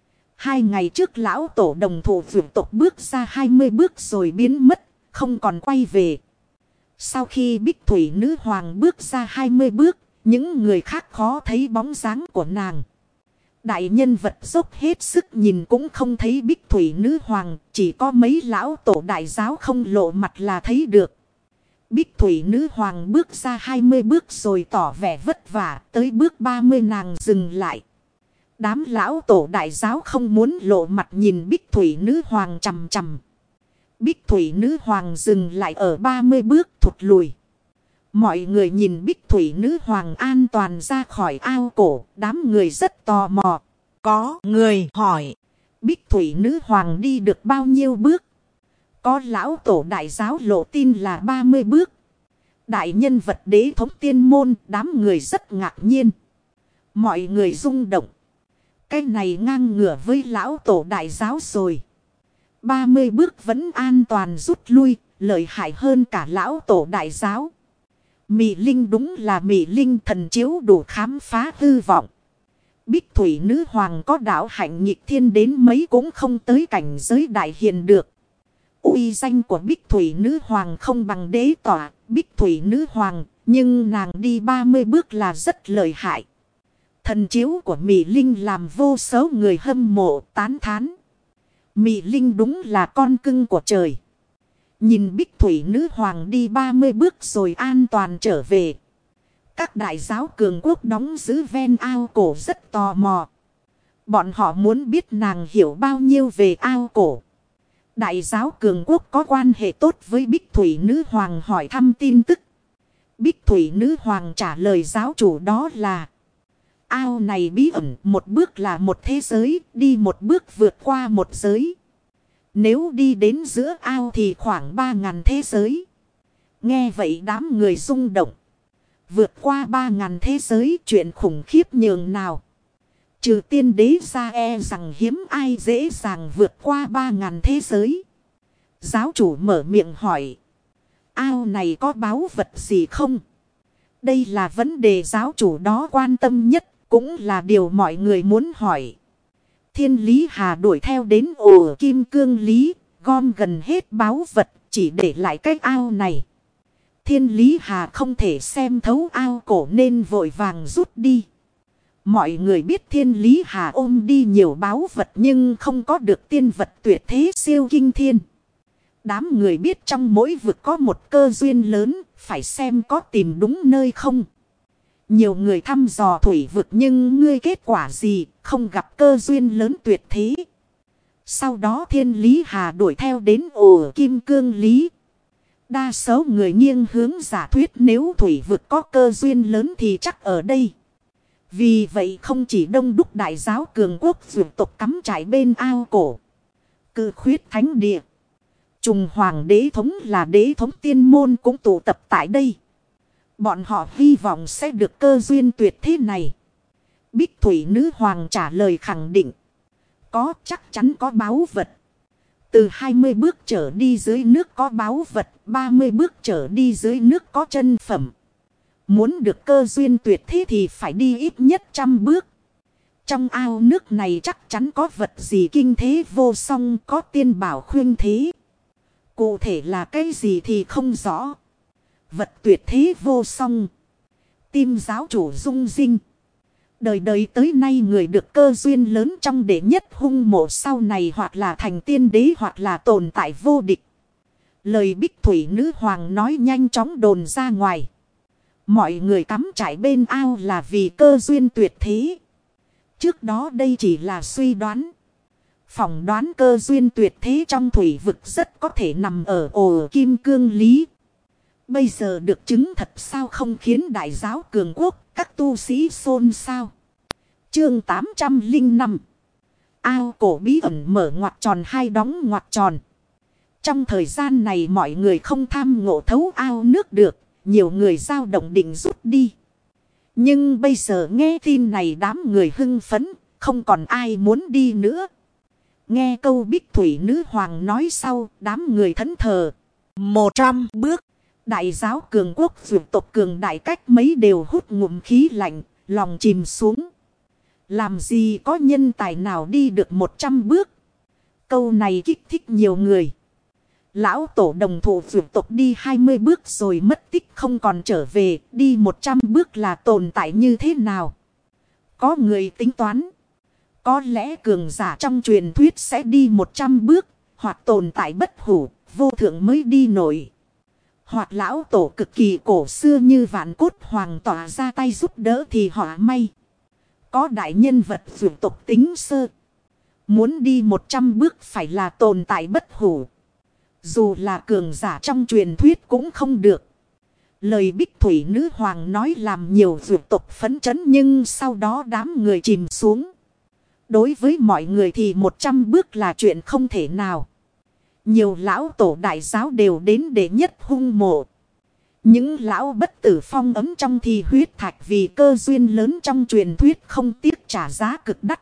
2 ngày trước lão tổ đồng thủ vượt tộc bước ra 20 bước rồi biến mất, không còn quay về. Sau khi Bích Thủy Nữ Hoàng bước ra 20 bước, những người khác khó thấy bóng dáng của nàng. Đại nhân vật dốc hết sức nhìn cũng không thấy Bích Thủy Nữ Hoàng, chỉ có mấy lão tổ đại giáo không lộ mặt là thấy được. Bích Thủy Nữ Hoàng bước ra 20 bước rồi tỏ vẻ vất vả, tới bước 30 nàng dừng lại. Đám lão tổ đại giáo không muốn lộ mặt nhìn Bích Thủy Nữ Hoàng chằm chằm. Bích Thủy Nữ Hoàng dừng lại ở 30 bước thụt lùi. Mọi người nhìn Bích Thủy Nữ Hoàng an toàn ra khỏi ao cổ, đám người rất tò mò. Có người hỏi, Bích Thủy Nữ Hoàng đi được bao nhiêu bước? Có lão tổ đại giáo lộ tin là 30 bước. Đại nhân vật đế thống tiên môn, đám người rất ngạc nhiên. Mọi người rung động. Cái này ngang ngửa với lão tổ đại giáo rồi. 30 bước vẫn an toàn rút lui, lợi hại hơn cả lão tổ đại giáo. Mị Linh đúng là Mị Linh, thần chiếu đủ khám phá hư vọng. Bích Thủy Nữ Hoàng có đạo hạnh nghịch thiên đến mấy cũng không tới cảnh giới đại hiền được. Uy danh của Bích Thủy Nữ Hoàng không bằng đế tỏa Bích Thủy Nữ Hoàng, nhưng nàng đi 30 bước là rất lợi hại. Thần chiếu của Mị Linh làm vô số người hâm mộ tán thán. Mị Linh đúng là con cưng của trời. Nhìn Bích Thủy Nữ Hoàng đi 30 bước rồi an toàn trở về. Các đại giáo cường quốc đóng giữ ven ao cổ rất tò mò. Bọn họ muốn biết nàng hiểu bao nhiêu về ao cổ. Đại giáo cường quốc có quan hệ tốt với Bích Thủy Nữ Hoàng hỏi thăm tin tức. Bích Thủy Nữ Hoàng trả lời giáo chủ đó là: ao này bí ẩn, một bước là một thế giới, đi một bước vượt qua một giới. Nếu đi đến giữa ao thì khoảng 3.000 thế giới. Nghe vậy đám người rung động. Vượt qua 3.000 thế giới, chuyện khủng khiếp nhường nào. Trừ tiên đế ra e rằng hiếm ai dễ dàng vượt qua 3.000 thế giới. Giáo chủ mở miệng hỏi: ao này có báu vật gì không? Đây là vấn đề giáo chủ đó quan tâm nhất, cũng là điều mọi người muốn hỏi. Thiên Lý Hà đuổi theo đến ổ kim cương lý, gom gần hết báu vật, chỉ để lại cái ao này. Thiên Lý Hà không thể xem thấu ao cổ nên vội vàng rút đi. Mọi người biết Thiên Lý Hà ôm đi nhiều báu vật nhưng không có được tiên vật tuyệt thế siêu kinh thiên. Đám người biết trong mỗi vực có một cơ duyên lớn, phải xem có tìm đúng nơi không. Nhiều người thăm dò thủy vực nhưng ngươi kết quả gì, không gặp cơ duyên lớn tuyệt thế. Sau đó Thiên Lý Hà đuổi theo đến ổ kim cương lý. Đa số người nghiêng hướng giả thuyết nếu thủy vực có cơ duyên lớn thì chắc ở đây. Vì vậy không chỉ đông đúc đại giáo cường quốc vượt tộc cắm trại bên ao cổ. Cự khuyết thánh địa. Trùng hoàng đế thống là đế thống tiên môn cũng tụ tập tại đây. Bọn họ hy vọng sẽ được cơ duyên tuyệt thế này. Bích Thủy Nữ Hoàng trả lời khẳng định. Có, chắc chắn có báu vật. Từ 20 bước trở đi dưới nước có báu vật, 30 bước trở đi dưới nước có chân phẩm. Muốn được cơ duyên tuyệt thế thì phải đi ít nhất 100 bước. Trong ao nước này chắc chắn có vật gì kinh thế vô song, có tiên bảo khuyên thế. Cụ thể là cái gì thì không rõ. Vật tuyệt thế vô song. Tim giáo chủ rung rinh. Đời đời tới nay người được cơ duyên lớn trong đệ nhất hung mộ sau này hoặc là thành tiên đế hoặc là tồn tại vô địch. Lời Bích Thủy Nữ Hoàng nói nhanh chóng đồn ra ngoài. Mọi người cắm trại bên ao là vì cơ duyên tuyệt thế. Trước đó đây chỉ là suy đoán. Phỏng đoán cơ duyên tuyệt thế trong thủy vực rất có thể nằm ở ổ kim cương lý. Bây giờ được chứng thật sao không khiến đại giáo cường quốc, các tu sĩ xôn xao. Chương 805. Ao cổ bí ẩn mở ngoặc tròn hai đóng ngoặc tròn. Trong thời gian này mọi người không tham ngộ thấu ao nước được, nhiều người dao động định rút đi. Nhưng bây giờ nghe tin này đám người hưng phấn, không còn ai muốn đi nữa. Nghe câu Bích Thủy Nữ Hoàng nói sau, đám người thẫn thờ. 100 bước. Đại giáo cường quốc vượt tộc cường đại cách mấy đều hút ngụm khí lạnh, lòng chìm xuống. Làm gì có nhân tài nào đi được 100 bước. Câu này kích thích nhiều người. Lão tổ đồng thủ vượt tộc đi 20 bước rồi mất tích không còn trở về. Đi 100 bước là tồn tại như thế nào? Có người tính toán. Có lẽ cường giả trong truyền thuyết sẽ đi 100 bước. Hoặc tồn tại bất hủ, vô thượng mới đi nổi. Hoặc lão tổ cực kỳ cổ xưa như vạn cốt hoàng tỏa ra tay giúp đỡ thì họ may. Có đại nhân vật vượt tộc tính sơ. Muốn đi 100 bước phải là tồn tại bất hủ. Dù là cường giả trong truyền thuyết cũng không được. Lời Bích Thủy Nữ Hoàng nói làm nhiều vượt tộc phấn chấn nhưng sau đó đám người chìm xuống. Đối với mọi người thì 100 bước là chuyện không thể nào. Nhiều lão tổ đại giáo đều đến để nhất hung mộ. Những lão bất tử phong ấm trong thì huyết thạch vì cơ duyên lớn trong truyền thuyết không tiếc trả giá cực đắt.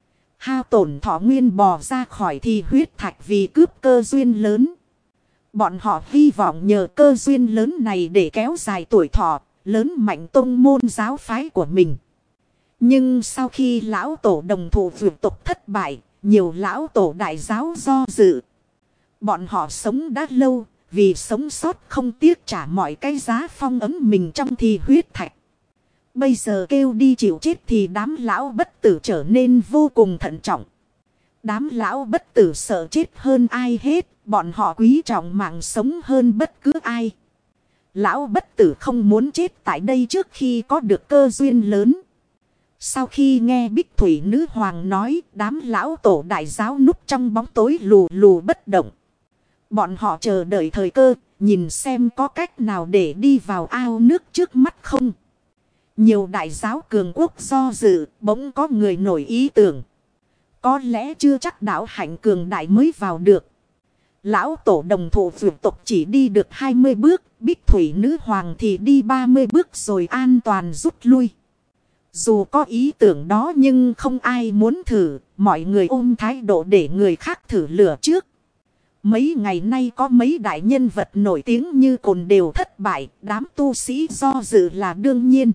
Hao tổn thọ nguyên bò ra khỏi thì huyết thạch vì cướp cơ duyên lớn. Bọn họ hy vọng nhờ cơ duyên lớn này để kéo dài tuổi thọ, lớn mạnh tông môn giáo phái của mình. Nhưng sau khi lão tổ đồng thủ vượt tộc thất bại, nhiều lão tổ đại giáo do dự. Bọn họ sống đã lâu, vì sống sót không tiếc trả mọi cái giá phong ấm mình trong thi huyết thạch. Bây giờ kêu đi chịu chết thì đám lão bất tử trở nên vô cùng thận trọng. Đám lão bất tử sợ chết hơn ai hết, bọn họ quý trọng mạng sống hơn bất cứ ai. Lão bất tử không muốn chết tại đây trước khi có được cơ duyên lớn. Sau khi nghe Bích Thủy Nữ Hoàng nói, đám lão tổ đại giáo núp trong bóng tối lù lù bất động. Bọn họ chờ đợi thời cơ, nhìn xem có cách nào để đi vào ao nước trước mắt không. Nhiều đại giáo cường quốc do dự, bỗng có người nổi ý tưởng. Có lẽ chưa chắc đạo hạnh cường đại mới vào được. Lão tổ đồng thủ vượt tộc chỉ đi được 20 bước, Bích Thủy Nữ Hoàng thì đi 30 bước rồi an toàn rút lui. Dù có ý tưởng đó nhưng không ai muốn thử, mọi người ôm thái độ để người khác thử lửa trước. Mấy ngày nay có mấy đại nhân vật nổi tiếng như cồn đều thất bại, đám tu sĩ do dự là đương nhiên.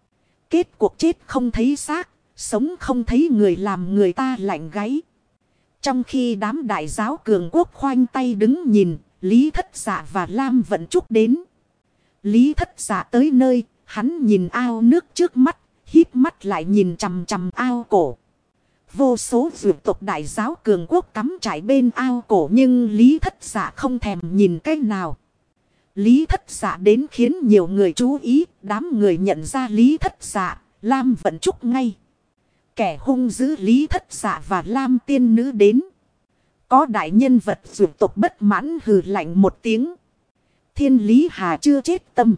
Kết cuộc chết không thấy xác, sống không thấy người làm người ta lạnh gáy. Trong khi đám đại giáo cường quốc khoanh tay đứng nhìn, Lý Thất Dạ và Lam Vận Trúc đến. Lý Thất Dạ tới nơi, hắn nhìn ao nước trước mắt, híp mắt lại nhìn chằm chằm ao cổ. Vô số vượt tộc đại giáo cường quốc cắm trải bên ao cổ nhưng Lý Thất Dạ không thèm nhìn cái nào. Lý Thất Dạ đến khiến nhiều người chú ý, đám người nhận ra Lý Thất Dạ, Lam Vận Trúc ngay. Kẻ hung dữ Lý Thất Dạ và Lam tiên nữ đến. Có đại nhân vật vượt tộc bất mãn hừ lạnh một tiếng. Thiên Lý Hà chưa chết tâm.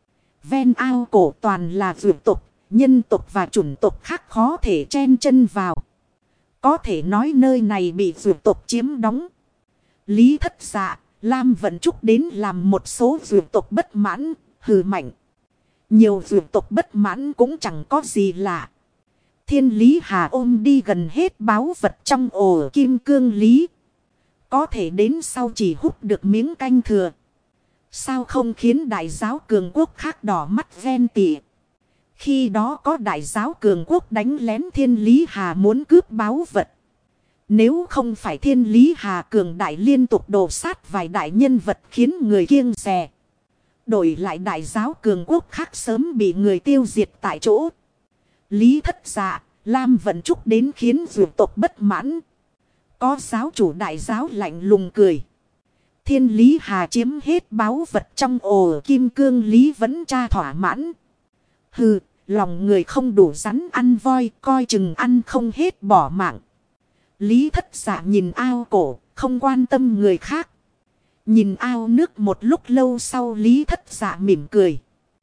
Ven ao cổ toàn là vượt tộc, nhân tộc và chủng tộc khác khó thể chen chân vào. Có thể nói nơi này bị vượt tộc chiếm đóng. Lý Thất Dạ, Lam Vận Trúc đến làm một số vượt tộc bất mãn, hừ mạnh. Nhiều vượt tộc bất mãn cũng chẳng có gì lạ. Thiên Lý Hà ôm đi gần hết báu vật trong ổ kim cương lý. Có thể đến sau chỉ hút được miếng canh thừa. Sao không khiến đại giáo cường quốc khác đỏ mắt ven tỉ. Khi đó có đại giáo cường quốc đánh lén Thiên Lý Hà muốn cướp báu vật. Nếu không phải Thiên Lý Hà cường đại liên tục đổ sát vài đại nhân vật khiến người kiêng dè. Đổi lại đại giáo cường quốc khác sớm bị người tiêu diệt tại chỗ. Lý Thất Dạ, Lam Vận Trúc đến khiến vượt tộc bất mãn. Có giáo chủ đại giáo lạnh lùng cười. Thiên Lý Hà chiếm hết báu vật trong ổ kim cương lý vẫn tra thỏa mãn. Hừ, lòng người không đủ rắn ăn voi, coi chừng ăn không hết bỏ mạng. Lý Thất Dạ nhìn ao cổ, không quan tâm người khác. Nhìn ao nước một lúc lâu sau Lý Thất Dạ mỉm cười.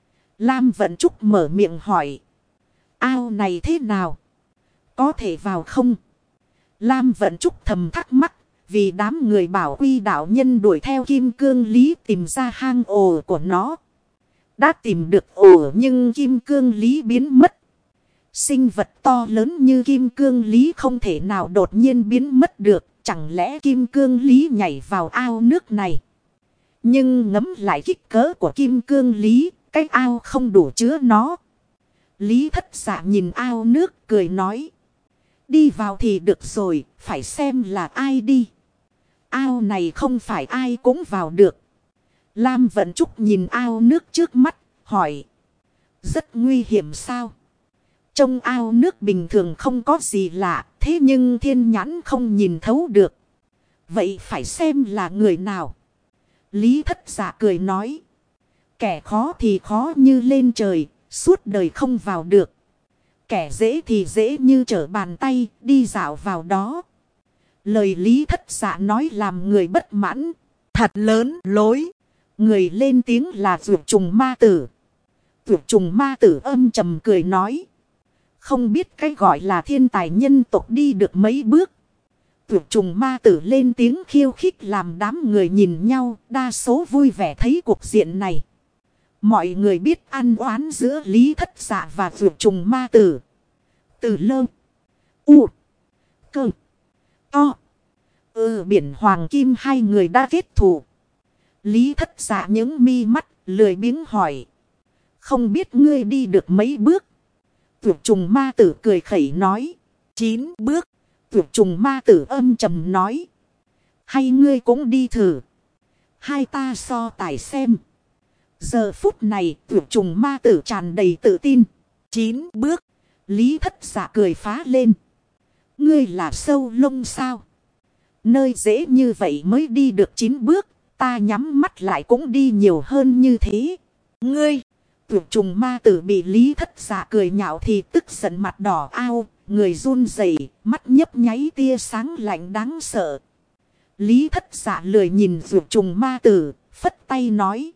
Lam Vận Trúc mở miệng hỏi. Ao này thế nào? Có thể vào không? Lam Vận Trúc thầm thắc mắc. Vì đám người bảo quy đạo nhân đuổi theo kim cương lý tìm ra hang ổ của nó. Đã tìm được ổ nhưng kim cương lý biến mất. Sinh vật to lớn như kim cương lý không thể nào đột nhiên biến mất được. Chẳng lẽ kim cương lý nhảy vào ao nước này? Nhưng ngấm lại kích cỡ của kim cương lý, cái ao không đủ chứa nó. Lý Thất Dạ nhìn ao nước cười nói. Đi vào thì được rồi, phải xem là ai đi. Ao này không phải ai cũng vào được. Lam Vận Trúc nhìn ao nước trước mắt, hỏi. Rất nguy hiểm sao? Trong ao nước bình thường không có gì lạ, thế nhưng thiên nhãn không nhìn thấu được. Vậy phải xem là người nào? Lý Thất Dạ cười nói. Kẻ khó thì khó như lên trời, suốt đời không vào được. Kẻ dễ thì dễ như trở bàn tay, đi dạo vào đó. Lời Lý Thất Dạ nói làm người bất mãn. Thật lớn lối. Người lên tiếng là Dược Trùng Ma Tử. Dược Trùng Ma Tử âm trầm cười nói. Không biết cái gọi là thiên tài nhân tộc đi được mấy bước. Dược Trùng Ma Tử lên tiếng khiêu khích làm đám người nhìn nhau, đa số vui vẻ thấy cuộc diện này. Mọi người biết ăn oán giữa Lý Thất Dạ và Dược Trùng Ma Tử. Từ lơ. U. Cơ. To. Biển Hoàng Kim hai người đã kết thù. Lý Thất Dạ những mi mắt, lười biếng hỏi. Không biết ngươi đi được mấy bước. Dược Trùng Ma Tử cười khẩy nói. 9 bước. Dược Trùng Ma Tử âm trầm nói. Hay ngươi cũng đi thử. Hai ta so tài xem. Giờ phút này Dược Trùng Ma Tử tràn đầy tự tin. 9 bước. Lý Thất Dạ cười phá lên. Ngươi là sâu lông sao? Nơi dễ như vậy mới đi được 9 bước. Ta nhắm mắt lại cũng đi nhiều hơn như thế. Ngươi. Dược Trùng Ma Tử bị Lý Thất Dạ cười nhạo thì tức giận mặt đỏ ao. Người run rẩy, mắt nhấp nháy tia sáng lạnh đáng sợ. Lý Thất Dạ lười nhìn Dược Trùng Ma Tử, phất tay nói.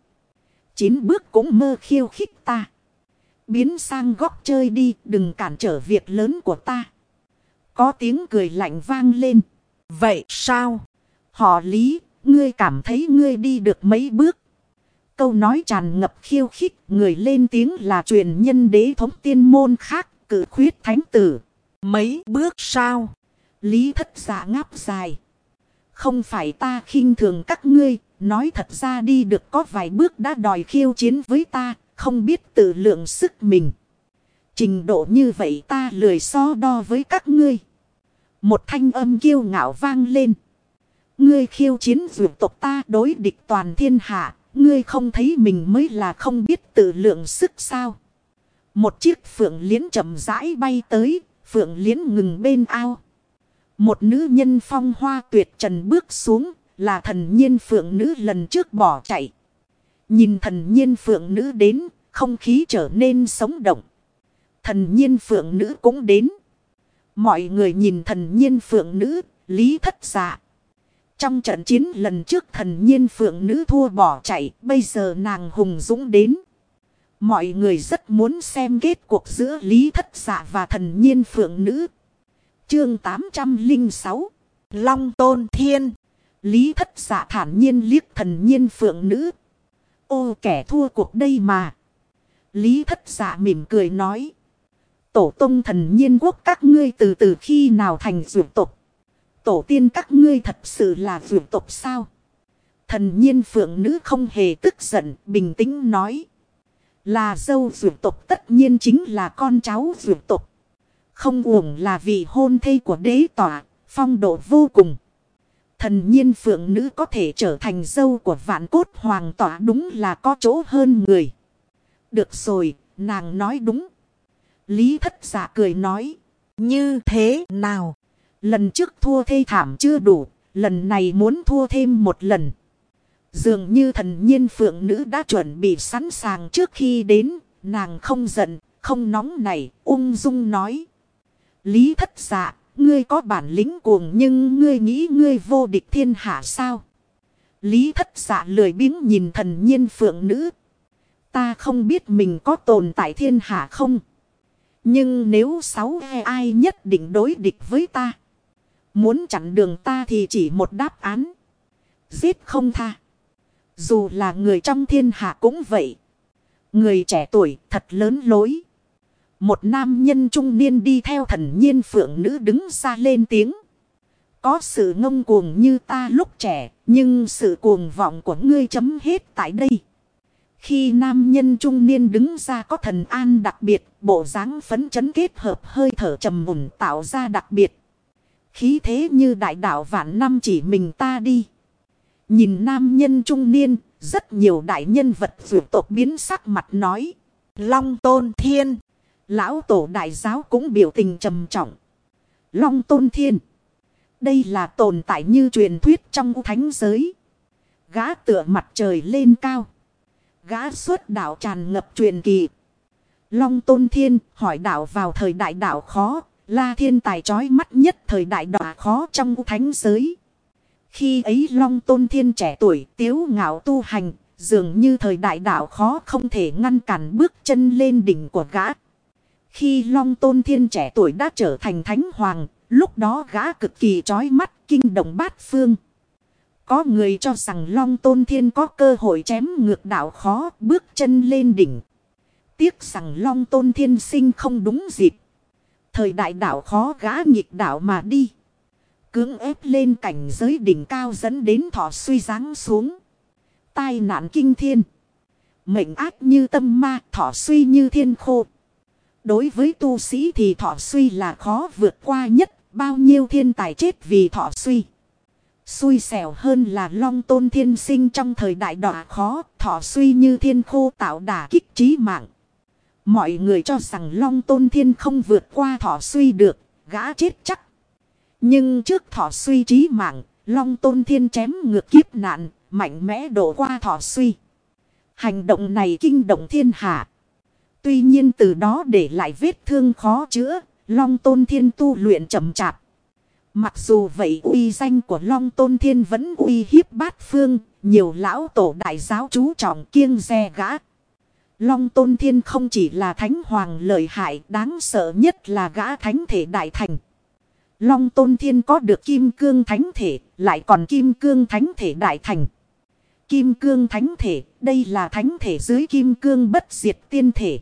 9 bước cũng mơ khiêu khích ta. Biến sang góc chơi đi, đừng cản trở việc lớn của ta. Có tiếng cười lạnh vang lên. Vậy sao? Họ Lý, ngươi cảm thấy ngươi đi được mấy bước? Câu nói tràn ngập khiêu khích, người lên tiếng là truyền nhân đế thống tiên môn khác, Cự Khuyết Thánh Tử. Mấy bước sao? Lý Thất Dạ ngáp dài. Không phải ta khinh thường các ngươi, nói thật ra đi được có vài bước đã đòi khiêu chiến với ta, không biết tự lượng sức mình. Trình độ như vậy ta lười so đo với các ngươi. Một thanh âm kiêu ngạo vang lên. Ngươi khiêu chiến dược tộc ta đối địch toàn thiên hạ, ngươi không thấy mình mới là không biết tự lượng sức sao? Một chiếc phượng liễn chậm rãi bay tới, phượng liễn ngừng bên ao. Một nữ nhân phong hoa tuyệt trần bước xuống, là thần nhiên phượng nữ lần trước bỏ chạy. Nhìn thần nhiên phượng nữ đến, không khí trở nên sống động. Thần nhiên phượng nữ cũng đến. Mọi người nhìn thần nhiên phượng nữ, Lý Thất Dạ. Trong trận chiến lần trước thần nhiên phượng nữ thua bỏ chạy, bây giờ nàng hùng dũng đến. Mọi người rất muốn xem kết cuộc giữa Lý Thất Dạ và thần nhiên phượng nữ. Chương 806 Long Tôn Thiên. Lý Thất Dạ thản nhiên liếc thần nhiên phượng nữ. Ô, kẻ thua cuộc đây mà. Lý Thất Dạ mỉm cười nói. Tổ tông thần nhiên quốc các ngươi từ từ khi nào thành dược tộc. Tổ tiên các ngươi thật sự là dược tộc sao? Thần nhiên phượng nữ không hề tức giận, bình tĩnh nói. Là dâu dược tộc tất nhiên chính là con cháu dược tộc. Không uổng là vị hôn thê của đế tỏa, phong độ vô cùng. Thần nhiên phượng nữ có thể trở thành dâu của vạn cốt hoàng tỏa đúng là có chỗ hơn người. Được rồi, nàng nói đúng. Lý Thất Dạ cười nói. Như thế nào? Lần trước thua thê thảm chưa đủ, lần này muốn thua thêm một lần. Dường như thần nhiên phượng nữ đã chuẩn bị sẵn sàng trước khi đến, nàng không giận, không nóng nảy, ung dung nói. Lý Thất Dạ, ngươi có bản lĩnh cuồng nhưng ngươi nghĩ ngươi vô địch thiên hạ sao? Lý Thất Dạ lười biếng nhìn thần nhiên phượng nữ. Ta không biết mình có tồn tại thiên hạ không? Nhưng nếu ai nhất định đối địch với ta. Muốn chặn đường ta thì chỉ một đáp án. Giết không tha. Dù là người trong thiên hạ cũng vậy. Người trẻ tuổi thật lớn lối. Một nam nhân trung niên đi theo thần nhiên phượng nữ đứng ra lên tiếng. Có sự ngông cuồng như ta lúc trẻ, nhưng sự cuồng vọng của ngươi chấm hết tại đây. Khi nam nhân trung niên đứng ra có thần an đặc biệt, bộ dáng phấn chấn kết hợp hơi thở trầm mùn tạo ra đặc biệt. Khí thế như đại đạo vạn năm chỉ mình ta đi. Nhìn nam nhân trung niên, rất nhiều đại nhân vật vượt tộc biến sắc mặt nói. Long Tôn Thiên. Lão tổ đại giáo cũng biểu tình trầm trọng. Long Tôn Thiên. Đây là tồn tại như truyền thuyết trong thánh giới. Gã tựa mặt trời lên cao. Gã xuất đạo tràn ngập truyền kỳ. Long Tôn Thiên hỏi đạo vào thời đại đạo khó. Là thiên tài chói mắt nhất thời đại đọa khó trong thánh giới. Khi ấy Long Tôn Thiên trẻ tuổi tiếu ngạo tu hành. Dường như thời đại đạo khó không thể ngăn cản bước chân lên đỉnh của gã. Khi Long Tôn Thiên trẻ tuổi đã trở thành thánh hoàng. Lúc đó gã cực kỳ chói mắt kinh động bát phương. Có người cho rằng Long Tôn Thiên có cơ hội chém ngược đạo khó bước chân lên đỉnh. Tiếc rằng Long Tôn Thiên sinh không đúng dịp. Thời đại đạo khó gã nghịch đạo mà đi. Cưỡng ép lên cảnh giới đỉnh cao dẫn đến thọ suy giáng xuống. Tai nạn kinh thiên. Mệnh ác như tâm ma, thọ suy như thiên khô. Đối với tu sĩ thì thọ suy là khó vượt qua nhất. Bao nhiêu thiên tài chết vì thọ suy. Xui xẻo hơn là Long Tôn Thiên sinh trong thời đại đọa khó. Thọ suy như thiên khô tạo đả kích trí mạng. Mọi người cho rằng Long Tôn Thiên không vượt qua thọ suy được. Gã chết chắc. Nhưng trước thọ suy trí mạng. Long Tôn Thiên chém ngược kiếp nạn. Mạnh mẽ đổ qua thọ suy. Hành động này kinh động thiên hạ. Tuy nhiên từ đó để lại vết thương khó chữa. Long Tôn Thiên tu luyện chậm chạp. Mặc dù vậy uy danh của Long Tôn Thiên vẫn uy hiếp bát phương. Nhiều lão tổ đại giáo chú trọng kiêng dè gã. Long Tôn Thiên không chỉ là thánh hoàng lợi hại. Đáng sợ nhất là gã thánh thể đại thành. Long Tôn Thiên có được kim cương thánh thể. Lại còn kim cương thánh thể đại thành. Kim cương thánh thể. Đây là thánh thể dưới kim cương bất diệt tiên thể.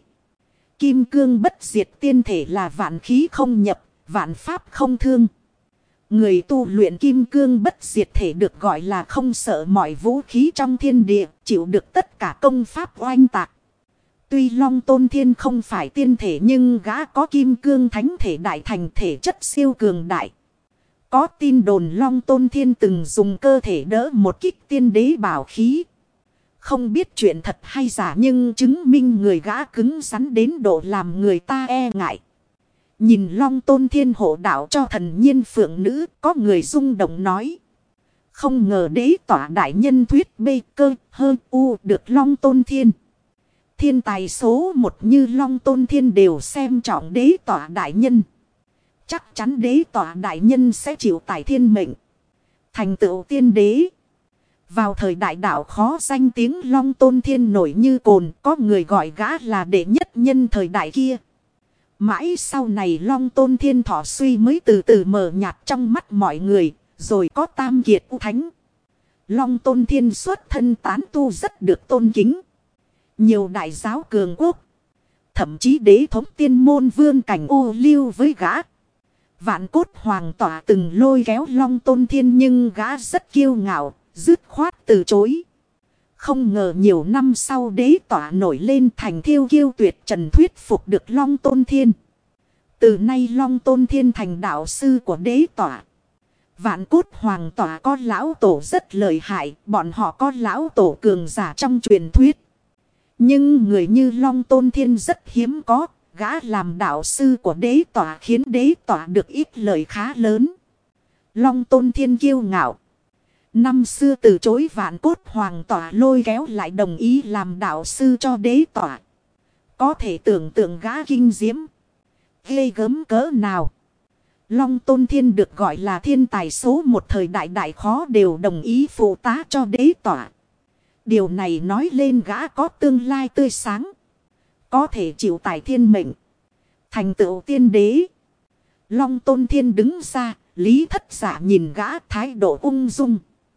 Kim cương bất diệt tiên thể là vạn khí không nhập, vạn pháp không thương. Người tu luyện kim cương bất diệt thể được gọi là không sợ mọi vũ khí trong thiên địa, chịu được tất cả công pháp oanh tạc. Tuy Long Tôn Thiên không phải tiên thể nhưng gã có kim cương thánh thể đại thành thể chất siêu cường đại. Có tin đồn Long Tôn Thiên từng dùng cơ thể đỡ một kích tiên đế bảo khí. Không biết chuyện thật hay giả nhưng chứng minh người gã cứng rắn đến độ làm người ta e ngại. Nhìn Long Tôn Thiên hộ đạo cho thần nhiên phượng nữ, có người rung động nói. Không ngờ đế tỏa đại nhân thuyết bê cơ hơn u được Long Tôn Thiên. Thiên tài số một như Long Tôn Thiên đều xem trọng đế tỏa đại nhân. Chắc chắn đế tỏa đại nhân sẽ chịu tải thiên mệnh. Thành tựu tiên đế. Vào thời đại đạo khó danh tiếng Long Tôn Thiên nổi như cồn, có người gọi gã là đệ nhất nhân thời đại kia. Mãi sau này Long Tôn Thiên thọ suy mới từ từ mờ nhạt trong mắt mọi người, rồi có tam kiệt u thánh. Long Tôn Thiên xuất thân tán tu rất được tôn kính. Nhiều đại giáo cường quốc, thậm chí đế thống tiên môn vương cảnh ô liu với gã. Vạn cốt hoàng tỏa từng lôi kéo Long Tôn Thiên nhưng gã rất kiêu ngạo. Dứt khoát từ chối. Không ngờ nhiều năm sau đế tỏa nổi lên thành thiêu kiêu tuyệt trần thuyết phục được Long Tôn Thiên. Từ nay Long Tôn Thiên thành đạo sư của đế tỏa. Vạn cốt hoàng tỏa có lão tổ rất lợi hại. Bọn họ có lão tổ cường giả trong truyền thuyết. Nhưng người như Long Tôn Thiên rất hiếm có. Gã làm đạo sư của đế tỏa khiến đế tỏa được ít lợi khá lớn. Long Tôn Thiên kiêu ngạo. Năm xưa từ chối vạn cốt hoàng tỏa lôi kéo lại đồng ý làm đạo sư cho đế tỏa. Có thể tưởng tượng gã kinh diễm. Ghê gớm cỡ nào. Long Tôn Thiên được gọi là thiên tài số một thời đại đại khó đều đồng ý phụ tá cho đế tỏa. Điều này nói lên gã có tương lai tươi sáng. Có thể chịu tải thiên mệnh. Thành tựu tiên đế. Long Tôn Thiên đứng ra. Lý Thất Giả nhìn gã thái độ ung dung.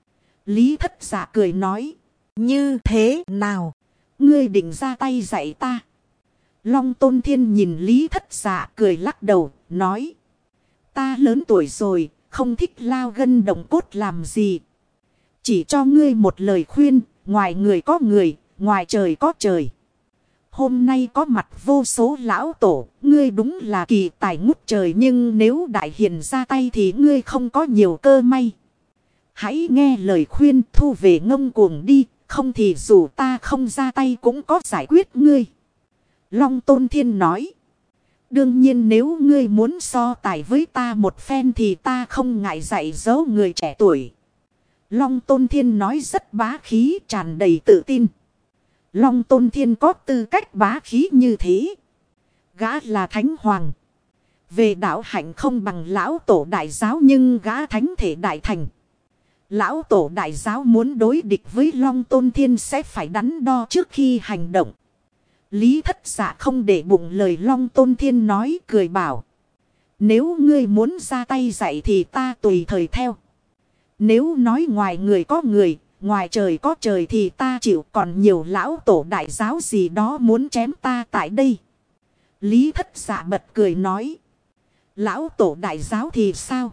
Lý Thất Giả cười nói. Như thế nào? Ngươi định ra tay dạy ta. Long Tôn Thiên nhìn Lý Thất Giả cười lắc đầu. Nói. Ta lớn tuổi rồi. không thích lao gân động cốt làm gì. Chỉ cho ngươi một lời khuyên, ngoài người có người, ngoài trời có trời. Hôm nay có mặt vô số lão tổ, ngươi đúng là kỳ tài ngút trời, nhưng nếu đại hiền ra tay thì ngươi không có nhiều cơ may. Hãy nghe lời khuyên, thu về ngông cuồng đi, không thì dù ta không ra tay cũng có giải quyết ngươi. Long Tôn Thiên nói. Đương nhiên nếu ngươi muốn so tài với ta một phen thì ta không ngại dạy dỗ người trẻ tuổi. Long Tôn Thiên nói rất bá khí, tràn đầy tự tin. Long Tôn Thiên có tư cách bá khí như thế. Gã là thánh hoàng. Về đạo hạnh không bằng lão tổ đại giáo, nhưng gã thánh thể đại thành. Lão tổ đại giáo muốn đối địch với Long Tôn Thiên sẽ phải đắn đo trước khi hành động. Lý Thất Dạ không để bụng lời Long Tôn Thiên nói, cười bảo. Nếu ngươi muốn ra tay dạy thì ta tùy thời theo. Nếu nói ngoài người có người, ngoài trời có trời thì ta chịu, còn nhiều lão tổ đại giáo gì đó muốn chém ta tại đây. Lý Thất Dạ bật cười nói. Lão tổ đại giáo thì sao?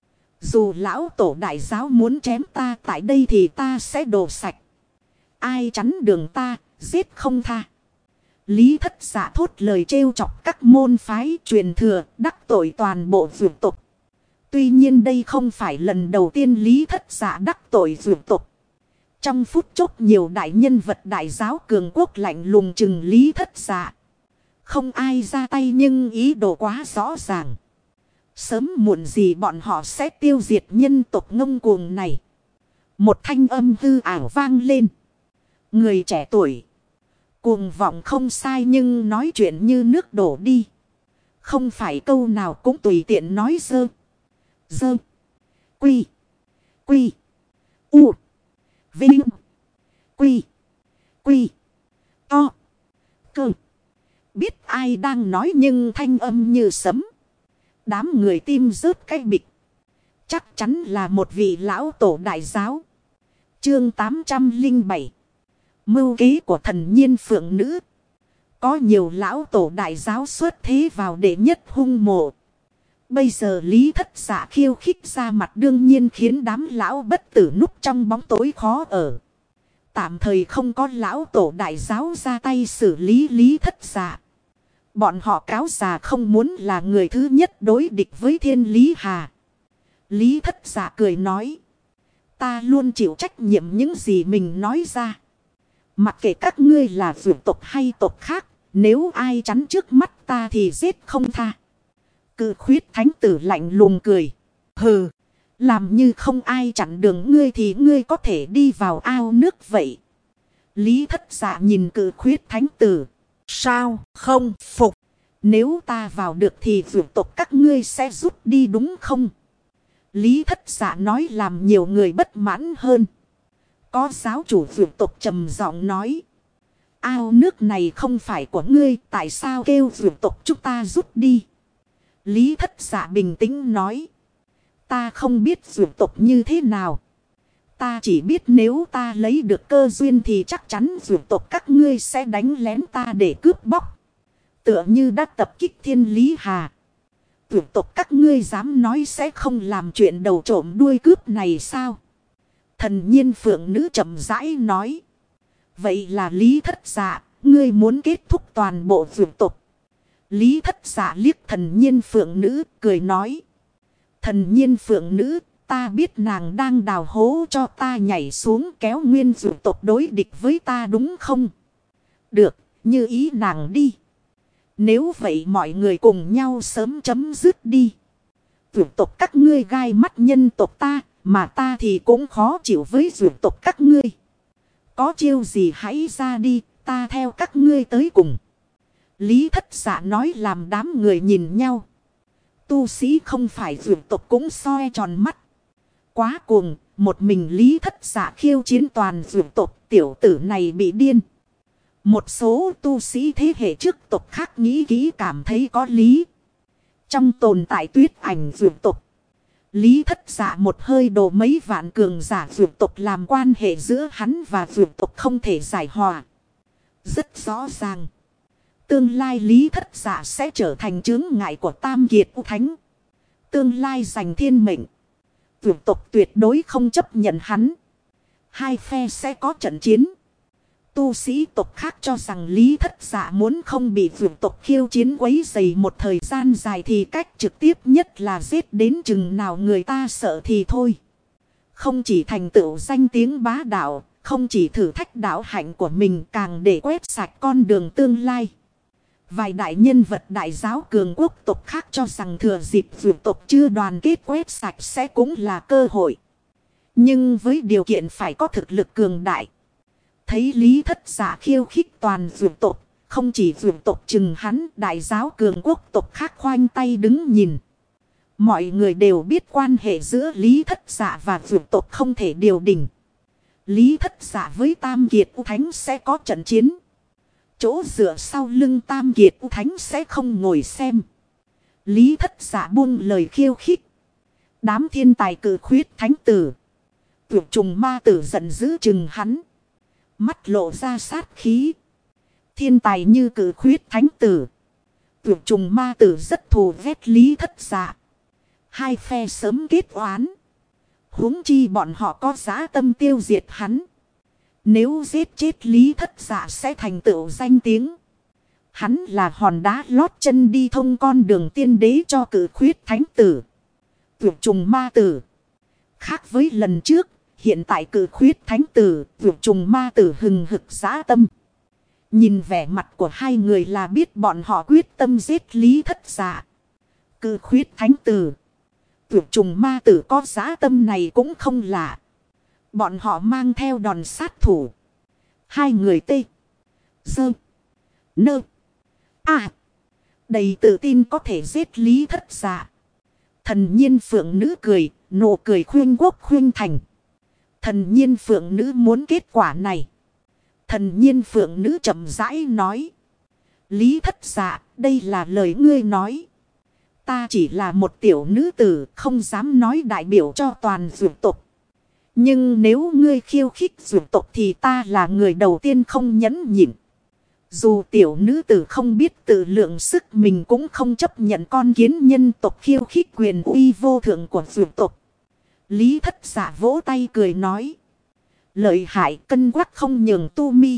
Dù lão tổ đại giáo muốn chém ta tại đây thì ta sẽ đổ sạch. Ai chắn đường ta, giết không tha. Lý Thất Dạ thốt lời trêu chọc các môn phái truyền thừa, đắc tội toàn bộ vượt tục. Tuy nhiên đây không phải lần đầu tiên Lý Thất Dạ đắc tội vượt tục. Trong phút chốc nhiều đại nhân vật đại giáo cường quốc lạnh lùng chừng Lý Thất Dạ. Không ai ra tay nhưng ý đồ quá rõ ràng. Sớm muộn gì bọn họ sẽ tiêu diệt nhân tộc ngông cuồng này. Một thanh âm hư ảo vang lên. Người trẻ tuổi. Cuồng vọng không sai nhưng nói chuyện như nước đổ đi. Không phải câu nào cũng tùy tiện nói dơ. Dơ. Quy. Quy. U. Vinh. Quy. Quy. To. Cơ. Biết ai đang nói nhưng thanh âm như sấm. Đám người tim rớt cái bịch. Chắc chắn là một vị lão tổ đại giáo. Chương 807. Mưu kế của thần nhiên phượng nữ. Có nhiều lão tổ đại giáo xuất thế vào đệ nhất hung mộ. Bây giờ Lý Thất Dạ khiêu khích ra mặt đương nhiên khiến đám lão bất tử núp trong bóng tối khó ở. Tạm thời không có lão tổ đại giáo ra tay xử lý Lý Thất Dạ. Bọn họ cáo già không muốn là người thứ nhất đối địch với Thiên Lý Hà. Lý Thất Dạ cười nói. Ta luôn chịu trách nhiệm những gì mình nói ra. Mặc kệ các ngươi là vượt tộc hay tộc khác, nếu ai chắn trước mắt ta thì giết không tha. Cự khuyết thánh tử lạnh lùng cười. Hừ, làm như không ai chặn đường ngươi thì ngươi có thể đi vào ao nước vậy. Lý Thất Dạ nhìn cự khuyết thánh tử. Sao không phục? Nếu ta vào được thì vượt tộc các ngươi sẽ rút đi đúng không? Lý Thất Dạ nói làm nhiều người bất mãn hơn. Có giáo chủ vượt tộc trầm giọng nói. Ao nước này không phải của ngươi, tại sao kêu vượt tộc chúng ta rút đi? Lý Thất Dạ bình tĩnh nói. Ta không biết vượt tộc như thế nào. Ta chỉ biết nếu ta lấy được cơ duyên thì chắc chắn vượt tộc các ngươi sẽ đánh lén ta để cướp bóc. Tựa như đã tập kích Thiên Lý Hà. Vượt tộc các ngươi dám nói sẽ không làm chuyện đầu trộm đuôi cướp này sao? Thần nhiên phượng nữ chậm rãi nói. Vậy là Lý Thất Dạ, ngươi muốn kết thúc toàn bộ vượt tộc. Lý Thất Dạ liếc thần nhiên phượng nữ, cười nói. Thần nhiên phượng nữ, ta biết nàng đang đào hố cho ta nhảy xuống kéo nguyên vượt tộc đối địch với ta đúng không? Được, như ý nàng đi. Nếu vậy mọi người cùng nhau sớm chấm dứt đi. Vượt tộc các ngươi gai mắt nhân tộc ta, mà ta thì cũng khó chịu với vượt tộc các ngươi. Có chiêu gì hãy ra đi, ta theo các ngươi tới cùng. Lý Thất Dạ nói làm đám người nhìn nhau. Tu sĩ không phải vượt tộc cũng soi tròn mắt. Quá cuồng, một mình Lý Thất Dạ khiêu chiến toàn vượt tộc, tiểu tử này bị điên. Một số tu sĩ thế hệ trước tộc khác nghĩ kỹ cảm thấy có lý. Trong tồn tại tuyết ảnh vượt tộc, Lý Thất Dạ một hơi đổ mấy vạn cường giả vượt tộc làm quan hệ giữa hắn và vượt tộc không thể giải hòa. Rất rõ ràng. Tương lai Lý Thất Dạ sẽ trở thành chướng ngại của Tam Kiệt U Thánh. Tương lai giành thiên mệnh. Vượt tộc tuyệt đối không chấp nhận hắn. Hai phe sẽ có trận chiến. Tu sĩ tộc khác cho rằng Lý Thất Dạ muốn không bị vượt tộc khiêu chiến quấy rầy một thời gian dài thì cách trực tiếp nhất là giết đến chừng nào người ta sợ thì thôi. Không chỉ thành tựu danh tiếng bá đạo, không chỉ thử thách đạo hạnh của mình, càng để quét sạch con đường tương lai. Vài đại nhân vật đại giáo cường quốc tộc khác cho rằng thừa dịp vượt tộc chưa đoàn kết quét sạch sẽ cũng là cơ hội. Nhưng với điều kiện phải có thực lực cường đại. Thấy Lý Thất Dạ khiêu khích toàn vượt tộc, không chỉ vượt tộc chừng hắn, đại giáo cường quốc tộc khác khoanh tay đứng nhìn. Mọi người đều biết quan hệ giữa Lý Thất Dạ và vượt tộc không thể điều đình. Lý Thất Dạ với Tam Kiệt U Thánh sẽ có trận chiến. Chỗ dựa sau lưng Tam Kiệt U Thánh sẽ không ngồi xem. Lý Thất Dạ buông lời khiêu khích. Đám thiên tài cử khuyết thánh tử. Tuyệt trùng ma tử giận dữ chừng hắn. Mắt lộ ra sát khí. Thiên tài như cử khuyết thánh tử. Tuyệt trùng ma tử rất thù ghét Lý Thất Dạ. Hai phe sớm kết oán. Huống chi bọn họ có giá tâm tiêu diệt hắn. Nếu giết chết Lý Thất Dạ sẽ thành tựu danh tiếng. Hắn là hòn đá lót chân đi thông con đường tiên đế cho cử khuyết thánh tử. Tuyệt trùng ma tử. Khác với lần trước, hiện tại cử khuyết thánh tử, tuyệt trùng ma tử hừng hực dã tâm. Nhìn vẻ mặt của hai người là biết bọn họ quyết tâm giết Lý Thất Dạ. Cử khuyết thánh tử, tuyệt trùng ma tử có dã tâm này cũng không lạ. Bọn họ mang theo đòn sát thủ. Hai người tê. Dơ. Nơ. À. Đầy tự tin có thể giết Lý Thất Dạ. Thần nhiên phượng nữ cười. Nụ cười khuyên quốc khuyên thành. Thần nhiên phượng nữ muốn kết quả này. Thần nhiên phượng nữ chậm rãi nói. Lý Thất Dạ, đây là lời ngươi nói. Ta chỉ là một tiểu nữ tử, không dám nói đại biểu cho toàn dược tộc. Nhưng nếu ngươi khiêu khích dược tộc thì ta là người đầu tiên không nhẫn nhịn. Dù tiểu nữ tử không biết tự lượng sức, mình cũng không chấp nhận con kiến nhân tộc khiêu khích quyền uy vô thượng của dược tộc. Lý Thất Dạ vỗ tay cười nói. Lợi hại, cân quắc không nhường tu mi.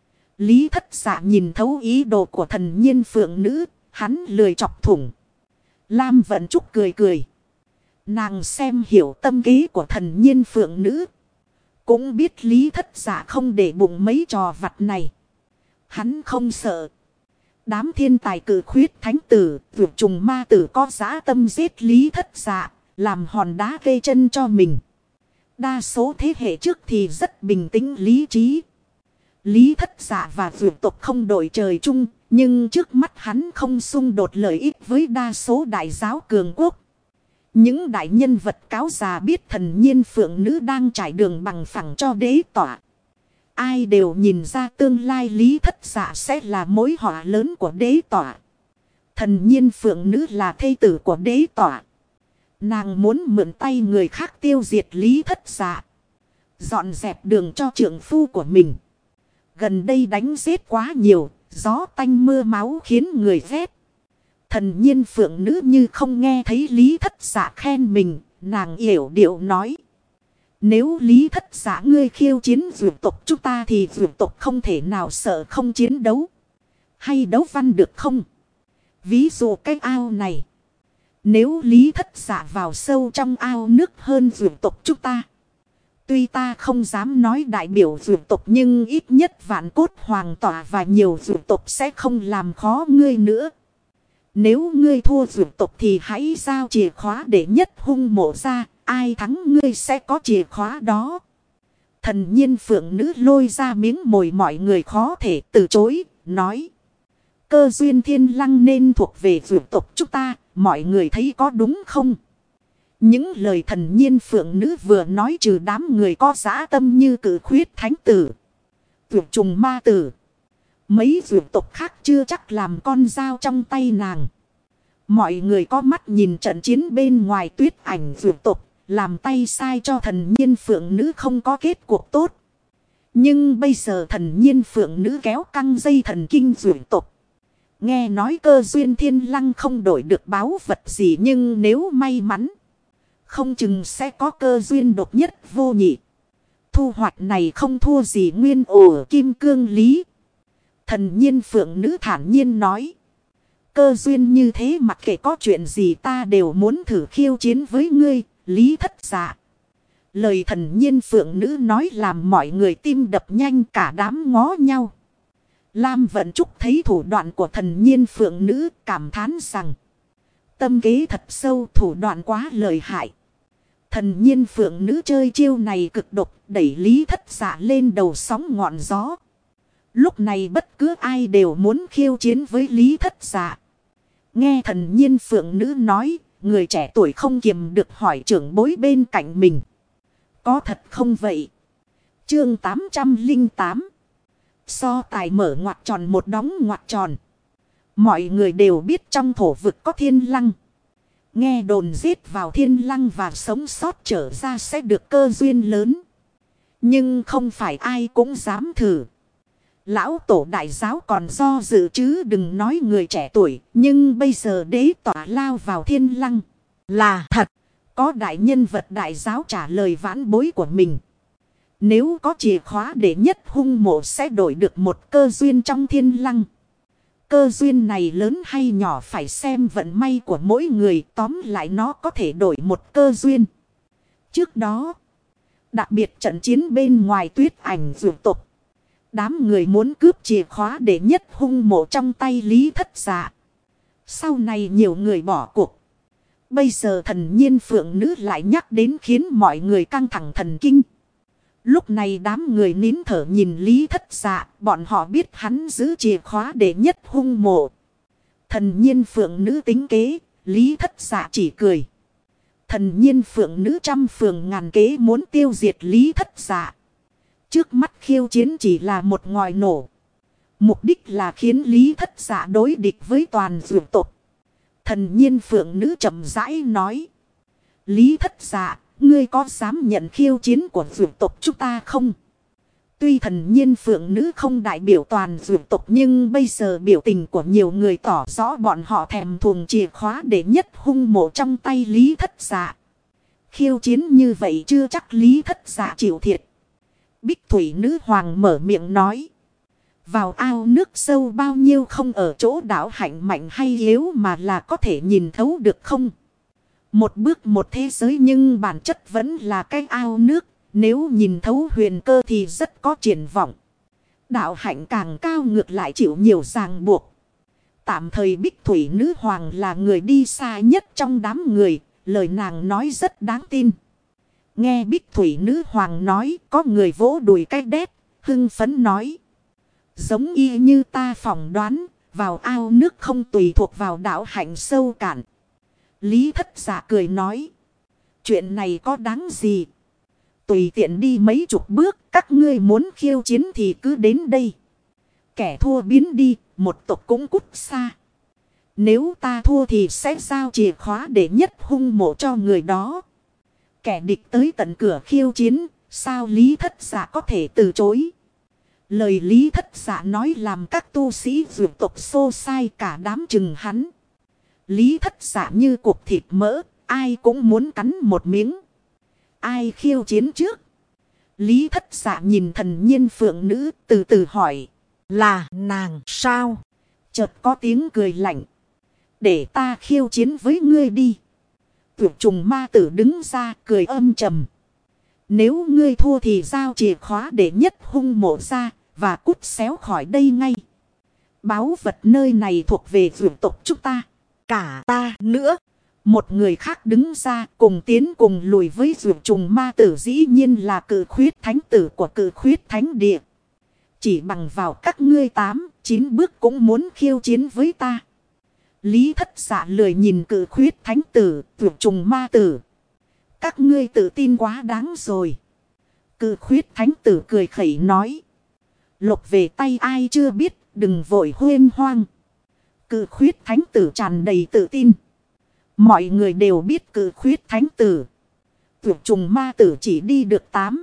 Lý Thất Dạ nhìn thấu ý đồ của thần nhiên phượng nữ, hắn lười chọc thủng. Lam Vận Trúc cười cười. Nàng xem hiểu tâm kế của thần nhiên phượng nữ. Cũng biết Lý Thất Dạ không để bụng mấy trò vặt này. Hắn không sợ. Đám thiên tài cử khuyết thánh tử, vượt trùng ma tử có dã tâm giết Lý Thất Dạ, làm hòn đá gây chân cho mình. Đa số thế hệ trước thì rất bình tĩnh lý trí. Lý Thất Dạ và vượt tộc không đội trời chung, nhưng trước mắt hắn không xung đột lợi ích với đa số đại giáo cường quốc. Những đại nhân vật cáo già biết thần nhiên phượng nữ đang trải đường bằng phẳng cho đế tỏa. Ai đều nhìn ra tương lai Lý Thất Dạ sẽ là mối họa lớn của đế tỏa. Thần nhiên phượng nữ là thê tử của đế tỏa. Nàng muốn mượn tay người khác tiêu diệt Lý Thất Dạ. Dọn dẹp đường cho trượng phu của mình. Gần đây đánh giết quá nhiều, gió tanh mưa máu khiến người ghét. Thần nhiên phượng nữ như không nghe thấy Lý Thất Dạ khen mình, nàng yểu điệu nói. Nếu Lý Thất Dạ ngươi khiêu chiến vượt tộc chúng ta thì vượt tộc không thể nào sợ không chiến đấu. Hay đấu văn được không? Ví dụ cái ao này. Nếu Lý Thất Dạ vào sâu trong ao nước hơn vượt tộc chúng ta. Tuy ta không dám nói đại biểu vượt tộc nhưng ít nhất vạn cốt hoàng tỏa và nhiều vượt tộc sẽ không làm khó ngươi nữa. Nếu ngươi thua vượt tộc thì hãy giao chìa khóa để nhất hung mộ ra. Ai thắng ngươi sẽ có chìa khóa đó. Thần nhiên phượng nữ lôi ra miếng mồi mọi người khó thể từ chối, nói. Cơ duyên thiên lăng nên thuộc về vượt tộc chúng ta, mọi người thấy có đúng không? Những lời thần nhiên phượng nữ vừa nói trừ đám người có dã tâm như cử khuyết thánh tử, tuyệt trùng ma tử. Mấy vượt tộc khác chưa chắc làm con dao trong tay nàng. Mọi người có mắt nhìn trận chiến bên ngoài tuyết ảnh vượt tộc. Làm tay sai cho thần nhiên phượng nữ không có kết cuộc tốt. Nhưng bây giờ thần nhiên phượng nữ kéo căng dây thần kinh vượt tộc. Nghe nói cơ duyên thiên lăng không đổi được báu vật gì nhưng nếu may mắn. Không chừng sẽ có cơ duyên độc nhất vô nhị. Thu hoạch này không thua gì nguyên ổ kim cương lý. Thần nhiên phượng nữ thản nhiên nói. Cơ duyên như thế mặc kệ có chuyện gì ta đều muốn thử khiêu chiến với ngươi, Lý Thất Dạ. Lời thần nhiên phượng nữ nói làm mọi người tim đập nhanh cả đám ngó nhau. Lam Vận Trúc thấy thủ đoạn của thần nhiên phượng nữ cảm thán rằng. Tâm kế thật sâu, thủ đoạn quá lợi hại. Thần nhiên phượng nữ chơi chiêu này cực độc, đẩy Lý Thất Dạ lên đầu sóng ngọn gió. Lúc này bất cứ ai đều muốn khiêu chiến với Lý Thất Dạ. Nghe thần nhiên phượng nữ nói, người trẻ tuổi không kiềm được hỏi trưởng bối bên cạnh mình. Có thật không vậy? Chương 808. So tài mở ngoặc tròn một đóng ngoặc tròn. Mọi người đều biết trong thổ vực có thiên lăng. Nghe đồn giết vào thiên lăng và sống sót trở ra sẽ được cơ duyên lớn. Nhưng không phải ai cũng dám thử. Lão tổ đại giáo còn do dự chứ đừng nói người trẻ tuổi. Nhưng bây giờ đế tỏa lao vào thiên lăng. Là thật. Có đại nhân vật đại giáo trả lời vãn bối của mình. Nếu có chìa khóa để nhất hung mộ sẽ đổi được một cơ duyên trong thiên lăng. Cơ duyên này lớn hay nhỏ phải xem vận may của mỗi người. Tóm lại nó có thể đổi một cơ duyên. Trước đó, đặc biệt trận chiến bên ngoài tuyết ảnh vượt tục. Đám người muốn cướp chìa khóa để nhất hung mộ trong tay Lý Thất Dạ. Sau này nhiều người bỏ cuộc. Bây giờ thần nhiên phượng nữ lại nhắc đến khiến mọi người căng thẳng thần kinh. Lúc này đám người nín thở nhìn Lý Thất Dạ. Bọn họ biết hắn giữ chìa khóa để nhất hung mộ. Thần nhiên phượng nữ tính kế. Lý Thất Dạ chỉ cười. Thần nhiên phượng nữ trăm phường ngàn kế muốn tiêu diệt Lý Thất Dạ. Trước mắt khiêu chiến chỉ là một ngòi nổ. Mục đích là khiến Lý Thất Dạ đối địch với toàn dược tộc. Thần nhiên phượng nữ chậm rãi nói. Lý Thất Dạ, ngươi có dám nhận khiêu chiến của dược tộc chúng ta không? Tuy thần nhiên phượng nữ không đại biểu toàn dược tộc nhưng bây giờ biểu tình của nhiều người tỏ rõ bọn họ thèm thuồng chìa khóa để nhất hung mộ trong tay Lý Thất Dạ. Khiêu chiến như vậy chưa chắc Lý Thất Dạ chịu thiệt. Bích thủy nữ hoàng mở miệng nói. Vào ao nước sâu bao nhiêu không ở chỗ đạo hạnh mạnh hay yếu mà là có thể nhìn thấu được không? Một bước một thế giới nhưng bản chất vẫn là cái ao nước. Nếu nhìn thấu huyền cơ thì rất có triển vọng. Đạo hạnh càng cao ngược lại chịu nhiều ràng buộc. Tạm thời Bích thủy nữ hoàng là người đi xa nhất trong đám người. Lời nàng nói rất đáng tin. Nghe Bích thủy nữ hoàng nói có người vỗ đùi cái đét, hưng phấn nói. Giống y như ta phỏng đoán, vào ao nước không tùy thuộc vào đạo hạnh sâu cạn. Lý Thất Dạ cười nói. Chuyện này có đáng gì? Tùy tiện đi mấy chục bước, các ngươi muốn khiêu chiến thì cứ đến đây. Kẻ thua biến đi, một tộc cũng cút xa. Nếu ta thua thì sẽ giao chìa khóa để nhất hung mộ cho người đó. Kẻ địch tới tận cửa khiêu chiến, sao Lý Thất Dạ có thể từ chối? Lời Lý Thất Dạ nói làm các tu sĩ dược tộc xô xay cả đám chừng hắn. Lý Thất Dạ như cục thịt mỡ, ai cũng muốn cắn một miếng. Ai khiêu chiến trước? Lý Thất Dạ nhìn thần nhiên phượng nữ từ từ hỏi. Là nàng sao? Chợt có tiếng cười lạnh. Để ta khiêu chiến với ngươi đi. Tuyệt trùng ma tử đứng ra cười âm trầm. Nếu ngươi thua thì giao chìa khóa để nhất hung mộ ra và cút xéo khỏi đây ngay. Báu vật nơi này thuộc về vượt tộc chúng ta. Cả ta nữa. Một người khác đứng ra cùng tiến cùng lùi với vượt trùng ma tử dĩ nhiên là cự khuyết thánh tử của cự khuyết thánh địa. Chỉ bằng vào các ngươi 8-9 bước cũng muốn khiêu chiến với ta. Lý Thất Dạ lười nhìn cự khuyết thánh tử, vượt trùng ma tử. Các ngươi tự tin quá đáng rồi. Cự khuyết thánh tử cười khẩy nói. Lộc về tay ai chưa biết, đừng vội huênh hoang. Cự khuyết thánh tử tràn đầy tự tin. Mọi người đều biết cự khuyết thánh tử. Vượt trùng ma tử chỉ đi được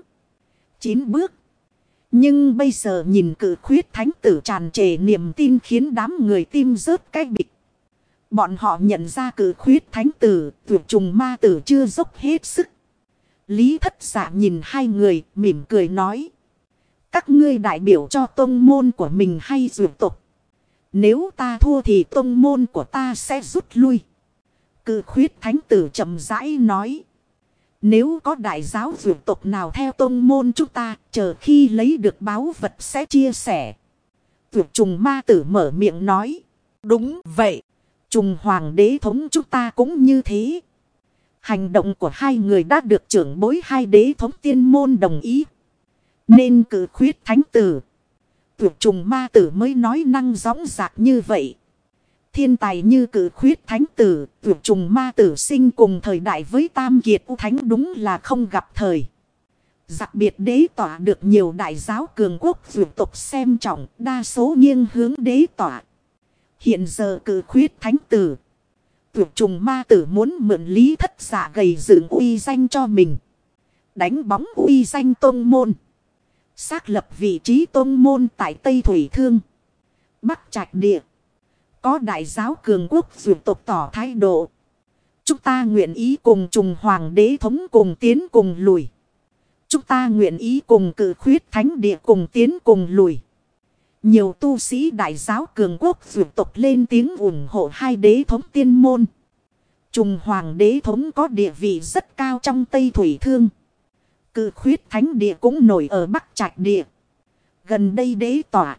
8-9 bước. Nhưng bây giờ nhìn cự khuyết thánh tử tràn trề niềm tin khiến đám người tim rớt cái bịch. Bọn họ nhận ra cử khuyết thánh tử, tuyệt trùng ma tử chưa dốc hết sức. Lý Thất Dạ nhìn hai người, mỉm cười nói. Các ngươi đại biểu cho tông môn của mình hay dược tộc? Nếu ta thua thì tông môn của ta sẽ rút lui. Cử khuyết thánh tử chậm rãi nói. Nếu có đại giáo dược tộc nào theo tông môn chúng ta, chờ khi lấy được báu vật sẽ chia sẻ. Tuyệt trùng ma tử mở miệng nói. Đúng vậy. Trùng hoàng đế thống chúng ta cũng như thế. Hành động của hai người đã được trưởng bối hai đế thống tiên môn đồng ý. Nên cử khuyết thánh tử, tuyệt trùng ma tử mới nói năng dõng dạc như vậy. Thiên tài như cử khuyết thánh tử, tuyệt trùng ma tử sinh cùng thời đại với Tam Kiệt U Thánh đúng là không gặp thời. Đặc biệt đế tỏa được nhiều đại giáo cường quốc vượt tộc xem trọng, đa số nghiêng hướng đế tỏa. Hiện giờ cử khuyết thánh tử, tuyệt trùng ma tử muốn mượn Lý Thất Dạ gầy dựng uy danh cho mình. Đánh bóng uy danh tông môn. Xác lập vị trí tông môn tại Tây Thủy Thương, Bắc Trạch Địa. Có đại giáo cường quốc vượt tộc tỏ thái độ. Chúng ta nguyện ý cùng trùng hoàng đế thống cùng tiến cùng lùi. Chúng ta nguyện ý cùng cử khuyết thánh địa cùng tiến cùng lùi. Nhiều tu sĩ đại giáo cường quốc vượt tộc lên tiếng ủng hộ hai đế thống tiên môn. Trùng hoàng đế thống có địa vị rất cao trong Tây Thủy Thương. Cử khuyết thánh địa cũng nổi ở Bắc Trạch Địa. Gần đây đế tỏa,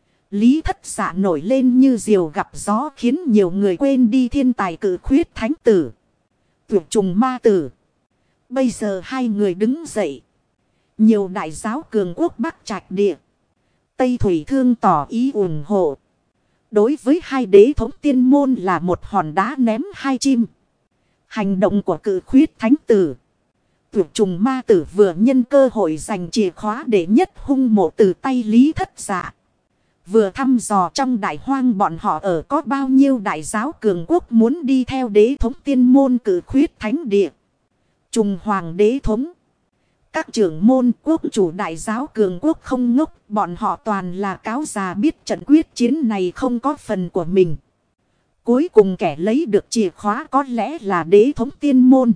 Lý Thất Dạ nổi lên như diều gặp gió, khiến nhiều người quên đi thiên tài cử khuyết thánh tử, tuyệt trùng ma tử. Bây giờ hai người đứng dậy. Nhiều đại giáo cường quốc Bắc Trạch Địa, Tây Thủy Thương tỏ ý ủng hộ. Đối với hai đế thống tiên môn là một hòn đá ném hai chim. Hành động của cử khuyết thánh tử, tuyệt trùng ma tử vừa nhân cơ hội giành chìa khóa để nhất hung mộ từ tay Lý Thất Dạ. Vừa thăm dò trong đại hoang bọn họ ở có bao nhiêu đại giáo cường quốc muốn đi theo đế thống tiên môn cử khuyết thánh địa. Trùng hoàng đế thống, các trưởng môn quốc chủ đại giáo cường quốc không ngốc, bọn họ toàn là cáo già biết trận quyết chiến này không có phần của mình. Cuối cùng kẻ lấy được chìa khóa có lẽ là đế thống tiên môn.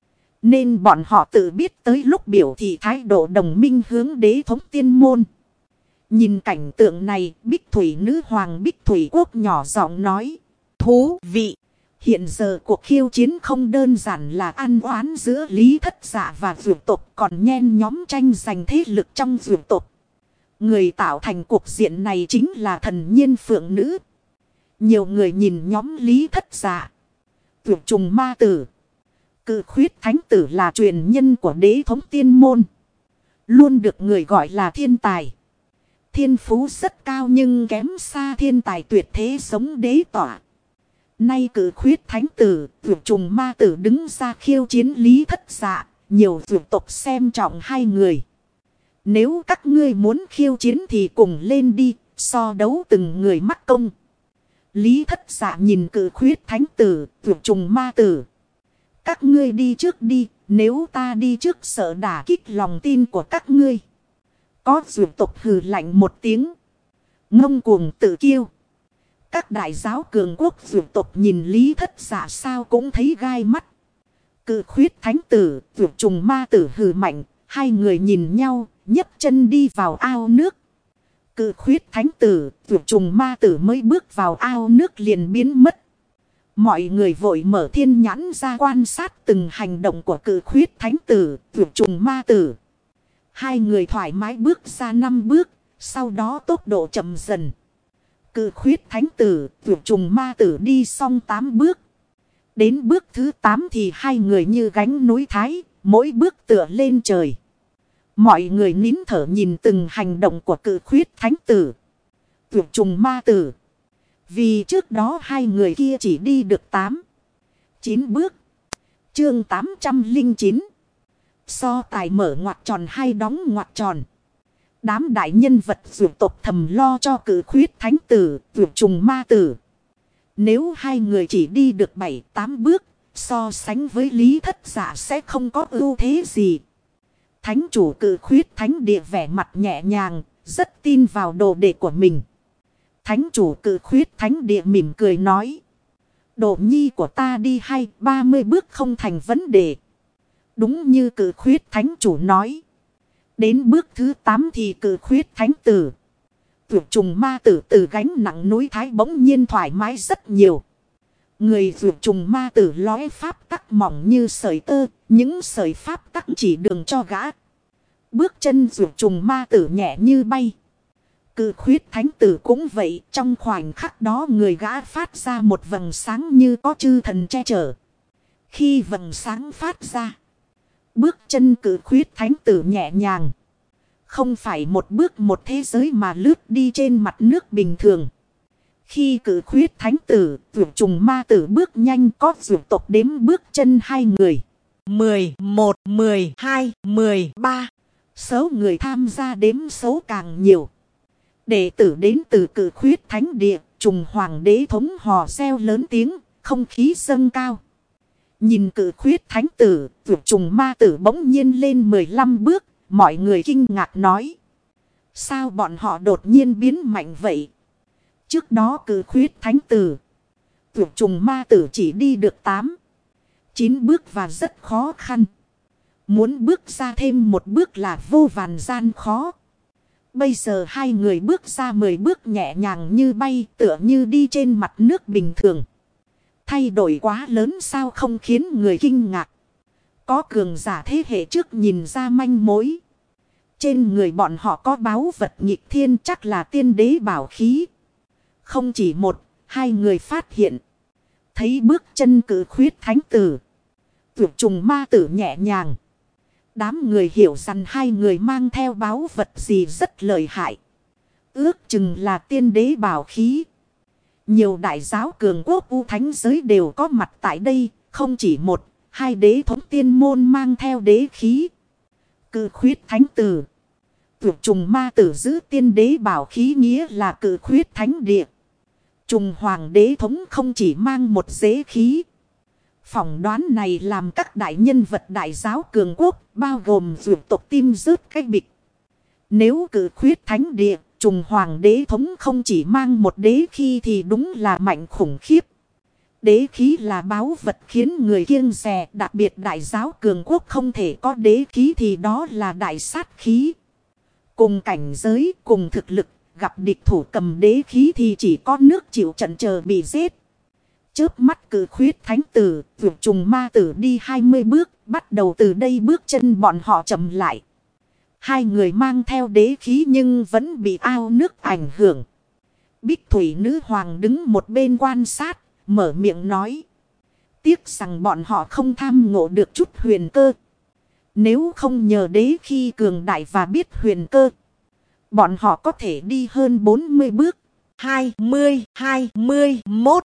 Nên bọn họ tự biết tới lúc biểu thị thái độ đồng minh hướng đế thống tiên môn. Nhìn cảnh tượng này, Bích Thủy nữ hoàng Bích Thủy quốc nhỏ giọng nói. Thú vị! Hiện giờ cuộc khiêu chiến không đơn giản là ăn oán giữa Lý Thất Dạ và vượt tộc, còn nhen nhóm tranh giành thế lực trong vượt tộc. Người tạo thành cuộc diện này chính là thần nhiên phượng nữ. Nhiều người nhìn nhóm Lý Thất Dạ, tuyệt trùng ma tử, cử khuyết thánh tử là truyền nhân của đế thống tiên môn. Luôn được người gọi là thiên tài. Thiên phú rất cao nhưng kém xa thiên tài tuyệt thế sống đế tỏa. Nay cử khuyết thánh tử, tuyệt trùng ma tử đứng ra khiêu chiến Lý Thất Dạ. Nhiều vượt tộc xem trọng hai người. Nếu các ngươi muốn khiêu chiến thì cùng lên đi, so đấu từng người mắc công. Lý Thất Dạ nhìn cử khuyết thánh tử, tuyệt trùng ma tử. Các ngươi đi trước đi, nếu ta đi trước sợ đả kích lòng tin của các ngươi. Có vượt tộc hừ lạnh một tiếng, ngông cuồng tự kiêu. Các đại giáo cường quốc vượt tộc nhìn Lý Thất Dạ sao cũng thấy gai mắt. Cự khuyết thánh tử, vượt trùng ma tử hừ mạnh, hai người nhìn nhau, nhấc chân đi vào ao nước. Cự khuyết thánh tử, vượt trùng ma tử mới bước vào ao nước liền biến mất. Mọi người vội mở thiên nhãn ra quan sát từng hành động của cự khuyết thánh tử, vượt trùng ma tử. Hai người thoải mái bước ra 5 bước, sau đó tốc độ chậm dần. Cự khuyết thánh tử, vượt trùng ma tử đi xong 8 bước. Đến bước thứ 8 thì hai người như gánh núi thái, mỗi bước tựa lên trời. Mọi người nín thở nhìn từng hành động của cự khuyết thánh tử, vượt trùng ma tử. Vì trước đó hai người kia chỉ đi được 8, 9 bước. Chương 809. So tài mở ngoặc tròn hay đóng ngoặc tròn. Đám đại nhân vật vượt tộc thầm lo cho cử khuyết thánh tử, vượt trùng ma tử. Nếu hai người chỉ đi được 7, 8 bước, so sánh với Lý Thất Dạ sẽ không có ưu thế gì. Thánh chủ cử khuyết thánh địa vẻ mặt nhẹ nhàng, rất tin vào đồ đệ của mình. Thánh chủ cử khuyết thánh địa mỉm cười nói. Độ nhi của ta đi 20-30 bước không thành vấn đề. Đúng như cự khuyết thánh chủ nói. Đến bước thứ 8 thì cự khuyết thánh tử. Vượt trùng ma tử từ gánh nặng núi Thái bỗng nhiên thoải mái rất nhiều. Người vượt trùng ma tử lóe pháp tắc mỏng như sợi tơ. Những sợi pháp tắc chỉ đường cho gã. Bước chân vượt trùng ma tử nhẹ như bay. Cự khuyết thánh tử cũng vậy. Trong khoảnh khắc đó người gã phát ra một vầng sáng như có chư thần che chở. Khi vầng sáng phát ra. Bước chân cự khuyết thánh tử nhẹ nhàng. Không phải một bước một thế giới mà lướt đi trên mặt nước bình thường. Khi cự khuyết thánh tử, vượt trùng ma tử bước nhanh có vượt tộc đếm bước chân hai người. 11, 12, 13. Số người tham gia đếm số càng nhiều. Đệ tử đến từ cự khuyết thánh địa, trùng hoàng đế thống hò reo lớn tiếng, không khí dâng cao. Nhìn cự khuyết thánh tử, vượt trùng ma tử bỗng nhiên lên 15 bước, mọi người kinh ngạc nói. Sao bọn họ đột nhiên biến mạnh vậy? Trước đó cự khuyết thánh tử, vượt trùng ma tử chỉ đi được 8, 9 bước và rất khó khăn. Muốn bước ra thêm một bước là vô vàn gian khó. Bây giờ hai người bước ra 10 bước nhẹ nhàng như bay, tựa như đi trên mặt nước bình thường. Thay đổi quá lớn sao không khiến người kinh ngạc. Có cường giả thế hệ trước nhìn ra manh mối. Trên người bọn họ có báu vật nghịch thiên, chắc là tiên đế bảo khí. Không chỉ một, hai người phát hiện. Thấy bước chân cự khuyết thánh tử, vượt trùng ma tử nhẹ nhàng. Đám người hiểu rằng hai người mang theo báu vật gì rất lợi hại. Ước chừng là tiên đế bảo khí. Nhiều đại giáo cường quốc u thánh giới đều có mặt tại đây. Không chỉ một, hai đế thống tiên môn mang theo đế khí. Cự khuyết thánh tử, vượt trùng ma tử giữ tiên đế bảo khí nghĩa là cự khuyết thánh địa. Trùng hoàng đế thống không chỉ mang một đế khí. Phỏng đoán này làm các đại nhân vật đại giáo cường quốc, bao gồm vượt tộc tim rớt cái bịch. Nếu cự khuyết thánh địa, trùng hoàng đế thống không chỉ mang một đế khí thì đúng là mạnh khủng khiếp. Đế khí là báu vật khiến người kiêng dè, đặc biệt đại giáo cường quốc không thể có đế khí thì đó là đại sát khí. Cùng cảnh giới, cùng thực lực, gặp địch thủ cầm đế khí thì chỉ có nước chịu trận chờ bị giết. Chớp mắt cự khuyết thánh tử, vượt trùng ma tử đi 20 bước, bắt đầu từ đây bước chân bọn họ chậm lại. Hai người mang theo đế khí nhưng vẫn bị ao nước ảnh hưởng. Bích thủy nữ hoàng đứng một bên quan sát, mở miệng nói. Tiếc rằng bọn họ không tham ngộ được chút huyền cơ. Nếu không nhờ đế khí cường đại và biết huyền cơ, bọn họ có thể đi hơn 40 bước. 20, 21,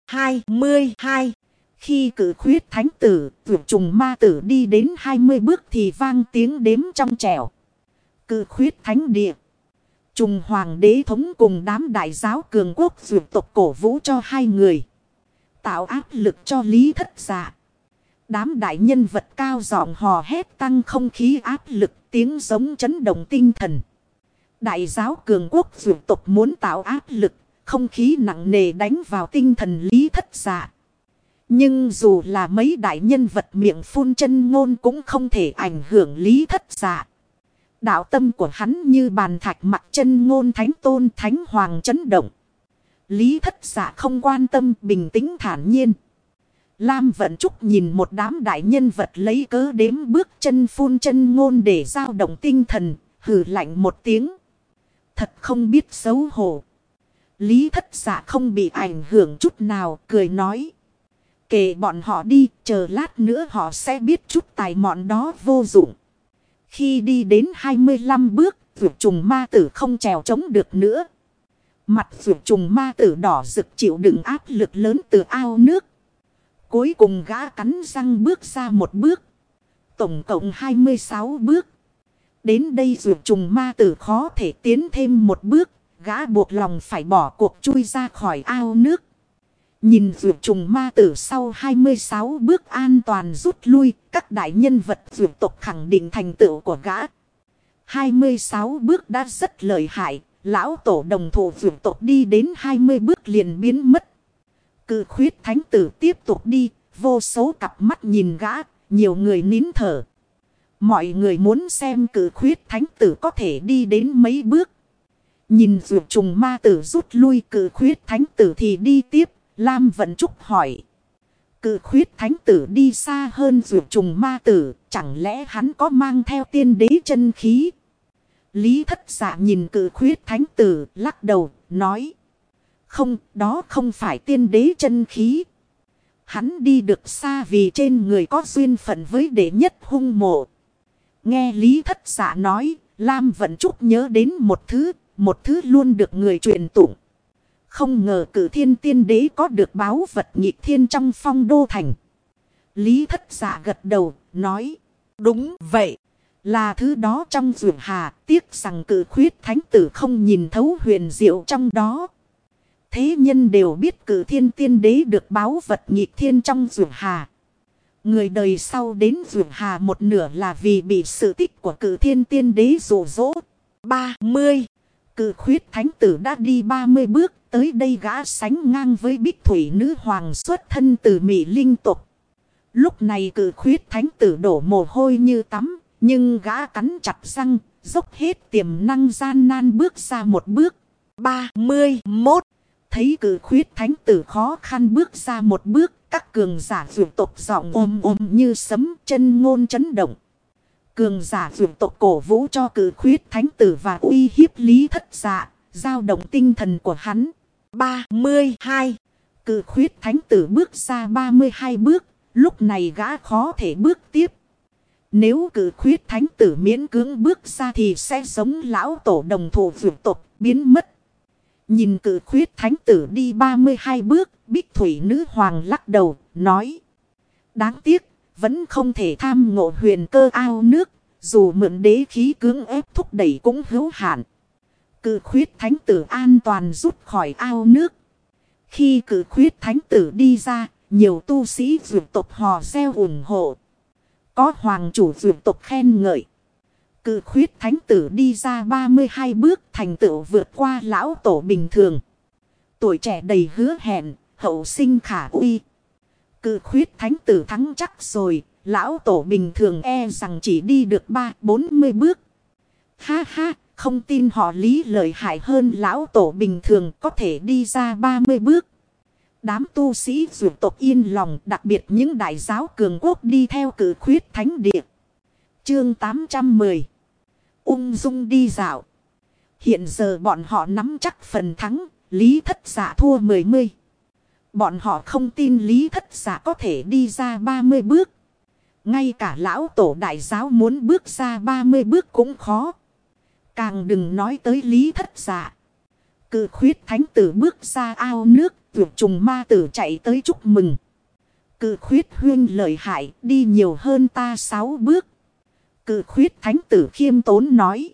22. Khi cự khuyết thánh tử, vượt trùng ma tử đi đến 20 bước thì vang tiếng đếm trong trẻo. Cự khuyết thánh địa, trùng hoàng đế thống cùng đám đại giáo cường quốc vượt tộc cổ vũ cho hai người. Tạo áp lực cho Lý Thất Dạ. Đám đại nhân vật cao giọng hò hét tăng không khí áp lực, tiếng giống chấn động tinh thần. Đại giáo cường quốc vượt tộc muốn tạo áp lực, không khí nặng nề đánh vào tinh thần Lý Thất Dạ. Nhưng dù là mấy đại nhân vật miệng phun chân ngôn cũng không thể ảnh hưởng Lý Thất Dạ. Đạo tâm của hắn như bàn thạch mặc chân ngôn thánh tôn thánh hoàng chấn động. Lý Thất Dạ không quan tâm, bình tĩnh thản nhiên. Lam Vận Trúc nhìn một đám đại nhân vật lấy cớ đếm bước chân phun chân ngôn để dao động tinh thần, hừ lạnh một tiếng. Thật không biết xấu hổ. Lý Thất Dạ không bị ảnh hưởng chút nào, cười nói. Kệ bọn họ đi, chờ lát nữa họ sẽ biết chút tài mọn đó vô dụng. Khi đi đến 25 bước, vượt trùng ma tử không trèo chống được nữa. Mặt vượt trùng ma tử đỏ rực chịu đựng áp lực lớn từ ao nước. Cuối cùng gã cắn răng bước ra một bước. Tổng cộng 26 bước. Đến đây vượt trùng ma tử khó thể tiến thêm một bước. Gã buộc lòng phải bỏ cuộc chui ra khỏi ao nước. Nhìn vượt trùng ma tử sau 26 bước an toàn rút lui. Các đại nhân vật vượt tộc khẳng định thành tựu của gã. 26 bước đã rất lợi hại. Lão tổ đồng thủ vượt tộc đi đến 20 bước liền biến mất. Cự khuyết thánh tử tiếp tục đi. Vô số cặp mắt nhìn gã. Nhiều người nín thở. Mọi người muốn xem cự khuyết thánh tử có thể đi đến mấy bước. Nhìn Dược Trùng Ma Tử rút lui, cự khuyết thánh tử thì đi tiếp. Lam Vận Trúc hỏi. Cự khuyết thánh tử đi xa hơn Dược Trùng Ma Tử. Chẳng lẽ hắn có mang theo tiên đế chân khí? Lý Thất Dạ nhìn cự khuyết thánh tử lắc đầu nói. Không, đó không phải tiên đế chân khí. Hắn đi được xa vì trên người có duyên phận với đệ nhất hung mộ. Nghe Lý Thất Dạ nói, Lam Vận Trúc nhớ đến một thứ luôn được người truyền tụng. Không ngờ cử thiên tiên đế có được báu vật nhị thiên trong Phong Đô Thành. Lý Thất Dạ gật đầu, nói, đúng vậy, là thứ đó trong Dược Hà, tiếc rằng cử khuyết thánh tử không nhìn thấu huyền diệu trong đó. Thế nhân đều biết cử thiên tiên đế được báu vật nhị thiên trong Dược Hà. Người đời sau đến Dược Hà một nửa là vì bị sự tích của cử thiên tiên đế dụ dỗ. 30. Cự khuyết thánh tử đã đi 30 bước. Tới đây gã sánh ngang với Bích Thủy nữ hoàng xuất thân từ Mỹ Linh tộc. Lúc này cự khuyết thánh tử đổ mồ hôi như tắm. Nhưng gã cắn chặt răng. Dốc hết tiềm năng gian nan bước ra một bước. 31. Thấy cự khuyết thánh tử khó khăn bước ra một bước. Các cường giả vượt tộc giọng ôm như sấm, chân ngôn chấn động. Cường giả vượt tộc cổ vũ cho cự khuyết thánh tử và uy hiếp Lý Thất Dạ, dao động tinh thần của hắn. 32. Cự khuyết thánh tử bước ra 32 bước, lúc này gã khó thể bước tiếp. Nếu cự khuyết thánh tử miễn cưỡng bước ra thì sẽ giống lão tổ đồng thủ vượt tộc biến mất. Nhìn cự khuyết thánh tử đi 32 bước, Bích Thủy nữ hoàng lắc đầu, nói. Đáng tiếc, vẫn không thể tham ngộ huyền cơ ao nước, dù mượn đế khí cưỡng ép thúc đẩy cũng hữu hạn. Cự khuyết thánh tử an toàn rút khỏi ao nước. Khi cự khuyết thánh tử đi ra, nhiều tu sĩ vượt tộc hò reo ủng hộ. Có hoàng chủ vượt tộc khen ngợi. Cự khuyết thánh tử đi ra 32 bước thành tựu vượt qua lão tổ bình thường. Tuổi trẻ đầy hứa hẹn, hậu sinh khả uy. Cự khuyết thánh tử thắng chắc rồi, lão tổ bình thường e rằng chỉ đi được 30-40 bước. Ha ha, không tin họ Lý lợi hại hơn lão tổ bình thường có thể đi ra 30 bước. Đám tu sĩ vượt tộc yên lòng, đặc biệt những đại giáo cường quốc đi theo cự khuyết thánh địa. Chương 810. Ung dung đi dạo. Hiện giờ bọn họ nắm chắc phần thắng, Lý Thất Dạ thua 10. Bọn họ không tin Lý Thất Dạ có thể đi ra 30 bước. Ngay cả lão tổ đại giáo muốn bước ra 30 bước cũng khó. Càng đừng nói tới Lý Thất Dạ. Cự khuyết thánh tử bước ra ao nước, Dược Trùng Ma Tử chạy tới chúc mừng. Cự khuyết huynh lợi hại, đi nhiều hơn ta 6 bước. Cự khuyết thánh tử khiêm tốn nói.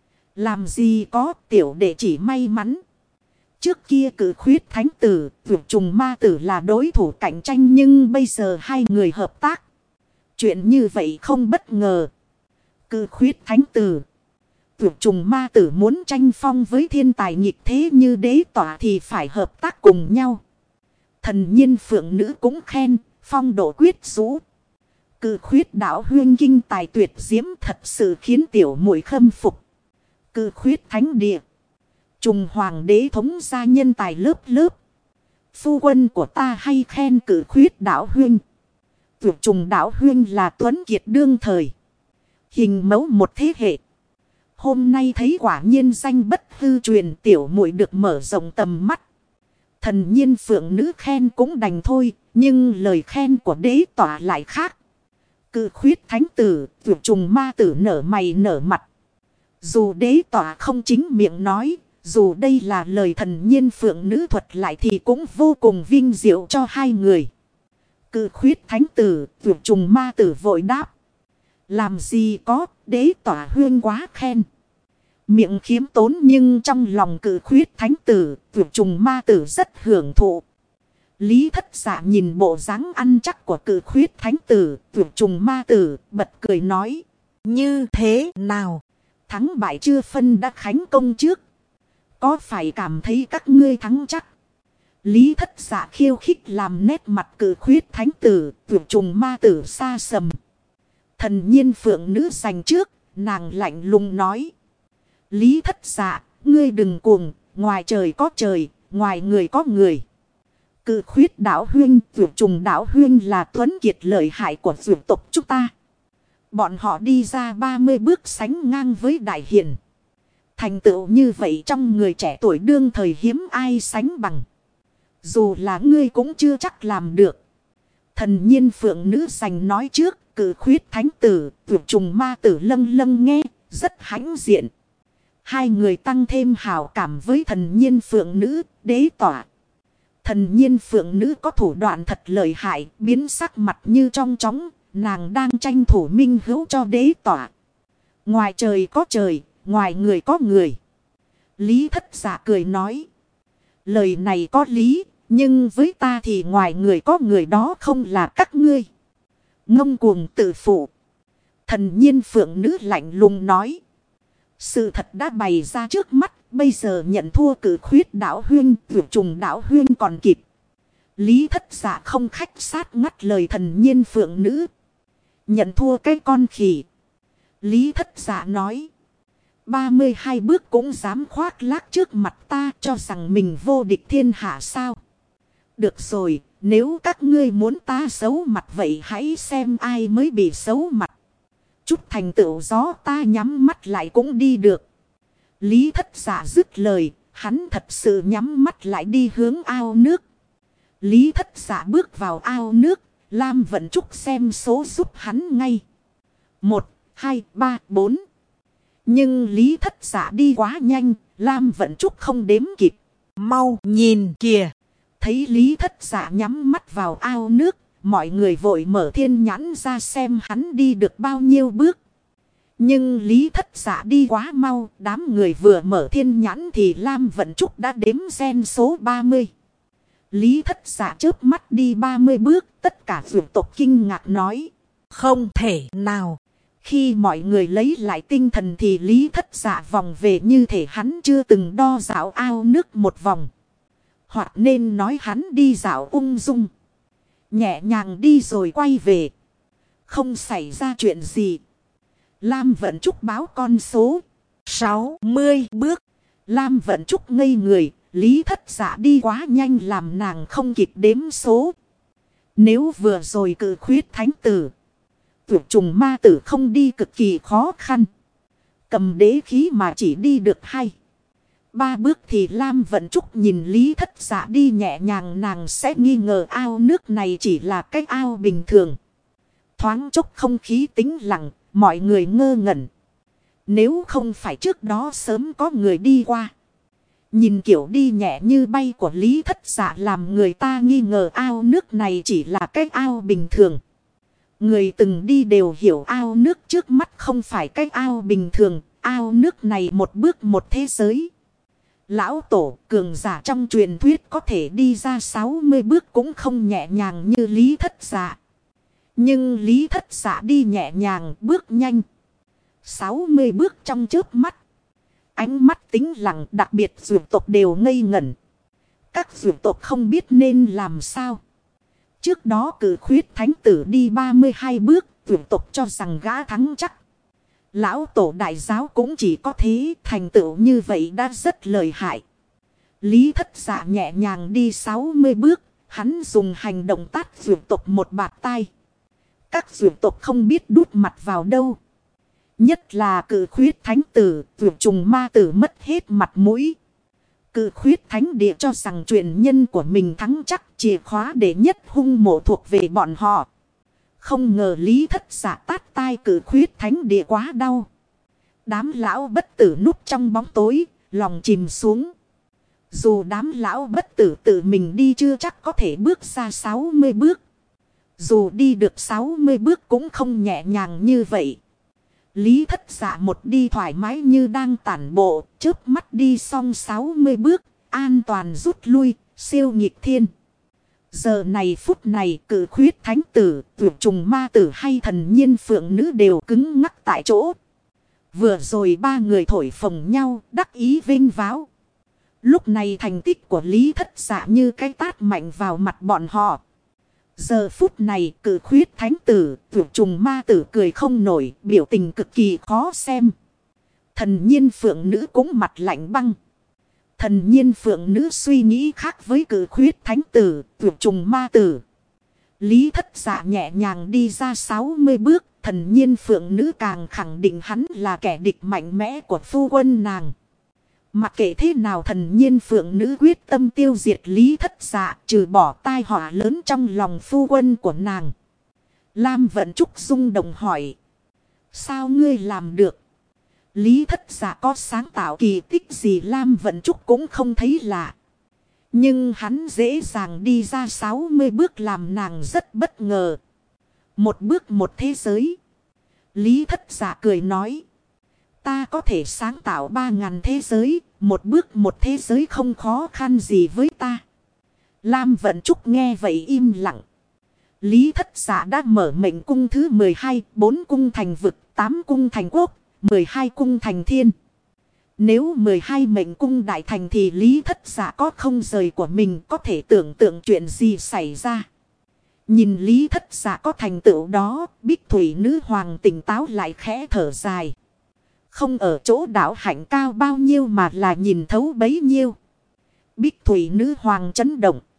Làm gì có, tiểu đệ chỉ may mắn. Trước kia cự khuyết thánh tử, Dược Trùng Ma Tử là đối thủ cạnh tranh, nhưng bây giờ hai người hợp tác. Chuyện như vậy không bất ngờ. Cự khuyết thánh tử, Dược Trùng Ma Tử muốn tranh phong với thiên tài nghịch thế như đế tỏa thì phải hợp tác cùng nhau. Thần Nhiên Phượng Nữ cũng khen, phong độ quyết rũ. Cự khuyết đạo huyên kinh tài tuyệt diễm thật sự khiến tiểu muội khâm phục. Cự khuyết thánh địa, Trùng hoàng đế thống gia nhân tài lớp lớp. Phu quân của ta hay khen cự khuyết đạo huyên. Dược Trùng đạo huyên là tuấn kiệt đương thời, hình mẫu một thế hệ. Hôm nay thấy quả nhiên danh bất hư truyền, tiểu muội được mở rộng tầm mắt. Thần Nhiên Phượng Nữ khen cũng đành thôi, nhưng lời khen của đế tỏa lại khác. Cự khuyết thánh tử, Dược Trùng Ma Tử nở mày nở mặt. Dù đế tỏa không chính miệng nói, dù đây là lời Thần Nhiên Phượng Nữ thuật lại thì cũng vô cùng vinh diệu cho hai người. Cự khuyết thánh tử, Dược Trùng Ma Tử vội đáp. Làm gì có, đế tỏa huyên quá khen. Miệng khiêm tốn nhưng trong lòng cự khuyết thánh tử, Dược Trùng Ma Tử rất hưởng thụ. Lý Thất Dạ nhìn bộ dáng ăn chắc của cự khuyết thánh tử, Dược Trùng Ma Tử, bật cười nói. Như thế nào? Thắng bại chưa phân đã khánh công trước. Có phải cảm thấy các ngươi thắng chắc? Lý Thất Dạ khiêu khích làm nét mặt cử khuyết thánh tử, tuyệt trùng ma tử xa sầm. Thần nhiên phượng nữ giành trước, nàng lạnh lùng nói. Lý Thất Dạ, ngươi đừng cuồng, ngoài trời có trời, ngoài người có người. Cự khuyết đảo huyên, tuyệt trùng đảo huyên là tuấn kiệt lợi hại của tuyệt tộc chúng ta. Bọn họ đi ra 30 bước sánh ngang với đại hiền. Thành tựu như vậy trong người trẻ tuổi đương thời hiếm ai sánh bằng. Dù là ngươi cũng chưa chắc làm được. Thần nhiên phượng nữ giành nói trước, cử khuyết thánh tử, tuyệt trùng ma tử lâng lâng nghe, rất hãnh diện. Hai người tăng thêm hào cảm với thần nhiên phượng nữ, đế tỏa. Thần nhiên phượng nữ có thủ đoạn thật lợi hại, biến sắc mặt như trong chóng, nàng đang tranh thủ minh hữu cho đế tỏa. Ngoài trời có trời, ngoài người có người. Lý Thất Dạ cười nói. Lời này có lý, nhưng với ta thì ngoài người có người đó không là các ngươi. Ngông cuồng tự phụ. Thần nhiên phượng nữ lạnh lùng nói. Sự thật đã bày ra trước mắt, bây giờ nhận thua cử khuyết đảo huyên, tuyệt trùng đảo huyên còn kịp. Lý Thất Dạ không khách sát ngắt lời thần nhiên phượng nữ. Nhận thua cái con khỉ. Lý Thất Dạ nói. 32 bước cũng dám khoác lác trước mặt ta, cho rằng mình vô địch thiên hạ sao. Được rồi, nếu các ngươi muốn ta xấu mặt vậy hãy xem ai mới bị xấu mặt. Chút thành tựu gió ta nhắm mắt lại cũng đi được. Lý Thất Dạ dứt lời, hắn thật sự nhắm mắt lại đi hướng ao nước. Lý Thất Dạ bước vào ao nước, Lam Vận Trúc xem số giúp hắn ngay. 1, 2, 3, 4. Nhưng Lý Thất Dạ đi quá nhanh, Lam Vận Trúc không đếm kịp. Mau nhìn kìa. Thấy Lý Thất Dạ nhắm mắt vào ao nước, mọi người vội mở thiên nhãn ra xem hắn đi được bao nhiêu bước. Nhưng Lý Thất Dạ đi quá mau, đám người vừa mở thiên nhãn thì Lam Vận Trúc đã đếm gen số 30. Lý Thất Dạ chớp mắt đi 30 bước, tất cả vượt tộc kinh ngạc nói. Không thể nào. Khi mọi người lấy lại tinh thần thì Lý Thất Dạ vòng về như thể hắn chưa từng đo dạo ao nước một vòng. Hoặc nên nói hắn đi dạo ung dung. Nhẹ nhàng đi rồi quay về. Không xảy ra chuyện gì. Lam Vận Trúc báo con số 60 bước. Lam Vận Trúc ngây người. Lý Thất Dạ đi quá nhanh làm nàng không kịp đếm số. Nếu vừa rồi cử khuyết thánh tử, tuyệt trùng ma tử không đi cực kỳ khó khăn. Cầm đế khí mà chỉ đi được 2, 3 bước thì Lam Vận Trúc nhìn Lý Thất Dạ đi nhẹ nhàng, nàng sẽ nghi ngờ ao nước này chỉ là cái ao bình thường. Thoáng chốc không khí tĩnh lặng, mọi người ngơ ngẩn. Nếu không phải trước đó sớm có người đi qua. Nhìn kiểu đi nhẹ như bay của Lý Thất Dạ làm người ta nghi ngờ ao nước này chỉ là cái ao bình thường. Người từng đi đều hiểu ao nước trước mắt không phải cái ao bình thường. Ao nước này một bước một thế giới. Lão tổ cường giả trong truyền thuyết có thể đi ra 60 bước cũng không nhẹ nhàng như Lý Thất Dạ. Nhưng Lý Thất Dạ đi nhẹ nhàng, bước nhanh. 60 bước trong chớp mắt. Ánh mắt tĩnh lặng, đặc biệt dược tộc đều ngây ngẩn. Các dược tộc không biết nên làm sao. Trước đó cử khuyết thánh tử đi 32 bước, dược tộc cho rằng gã thắng chắc. Lão tổ đại giáo cũng chỉ có thế, thành tựu như vậy đã rất lợi hại. Lý Thất Dạ nhẹ nhàng đi 60 bước, hắn dùng hành động tát dược tộc một bạt tai. Các dược tộc không biết đút mặt vào đâu. Nhất là cử khuyết thánh tử, dược trùng ma tử mất hết mặt mũi. Cử khuyết thánh địa cho rằng truyền nhân của mình thắng chắc, chìa khóa để nhất hung mộ thuộc về bọn họ. Không ngờ Lý Thất Dạ tát tai cử khuyết thánh địa quá đau. Đám lão bất tử núp trong bóng tối, lòng chìm xuống. Dù đám lão bất tử tự mình đi chưa chắc có thể bước ra 60 bước. Dù đi được 60 bước cũng không nhẹ nhàng như vậy. Lý Thất Dạ một đi thoải mái như đang tản bộ, chớp mắt đi xong 60 bước, an toàn rút lui, siêu nghịch thiên. Giờ này phút này cử khuyết thánh tử, tuyệt trùng ma tử hay thần nhiên phượng nữ đều cứng ngắc tại chỗ. Vừa rồi ba người thổi phồng nhau, đắc ý vinh váo. Lúc này thành tích của Lý Thất Dạ như cái tát mạnh vào mặt bọn họ. Giờ phút này cử khuyết thánh tử, vượt trùng ma tử cười không nổi, biểu tình cực kỳ khó xem. Thần nhiên phượng nữ cũng mặt lạnh băng. Thần nhiên phượng nữ suy nghĩ khác với cử khuyết thánh tử, vượt trùng ma tử. Lý Thất Dạ nhẹ nhàng đi ra 60 bước, thần nhiên phượng nữ càng khẳng định hắn là kẻ địch mạnh mẽ của phu quân nàng. Mặc kệ thế nào thần nhiên phượng nữ quyết tâm tiêu diệt Lý Thất Dạ, trừ bỏ tai họa lớn trong lòng phu quân của nàng. Lam Vận Trúc rung động hỏi. Sao ngươi làm được? Lý Thất Dạ có sáng tạo kỳ tích gì Lam Vận Trúc cũng không thấy lạ. Nhưng hắn dễ dàng đi ra 60 bước làm nàng rất bất ngờ. Một bước một thế giới. Lý Thất Dạ cười nói. Ta có thể sáng tạo 3.000 thế giới. Một bước một thế giới không khó khăn gì với ta. Lam Vận Trúc nghe vậy im lặng. Lý Thất Dạ đã mở mệnh cung thứ 12. 4 cung thành vực, 8 cung thành quốc, 12 cung thành thiên. Nếu 12 mệnh cung đại thành thì Lý Thất Dạ có không rời của mình có thể tưởng tượng chuyện gì xảy ra. Nhìn Lý Thất Dạ có thành tựu đó, Bích Thủy Nữ Hoàng tỉnh táo lại khẽ thở dài. Không ở chỗ đạo hạnh cao bao nhiêu mà là nhìn thấu bấy nhiêu. Bích Thủy Nữ Hoàng chấn động.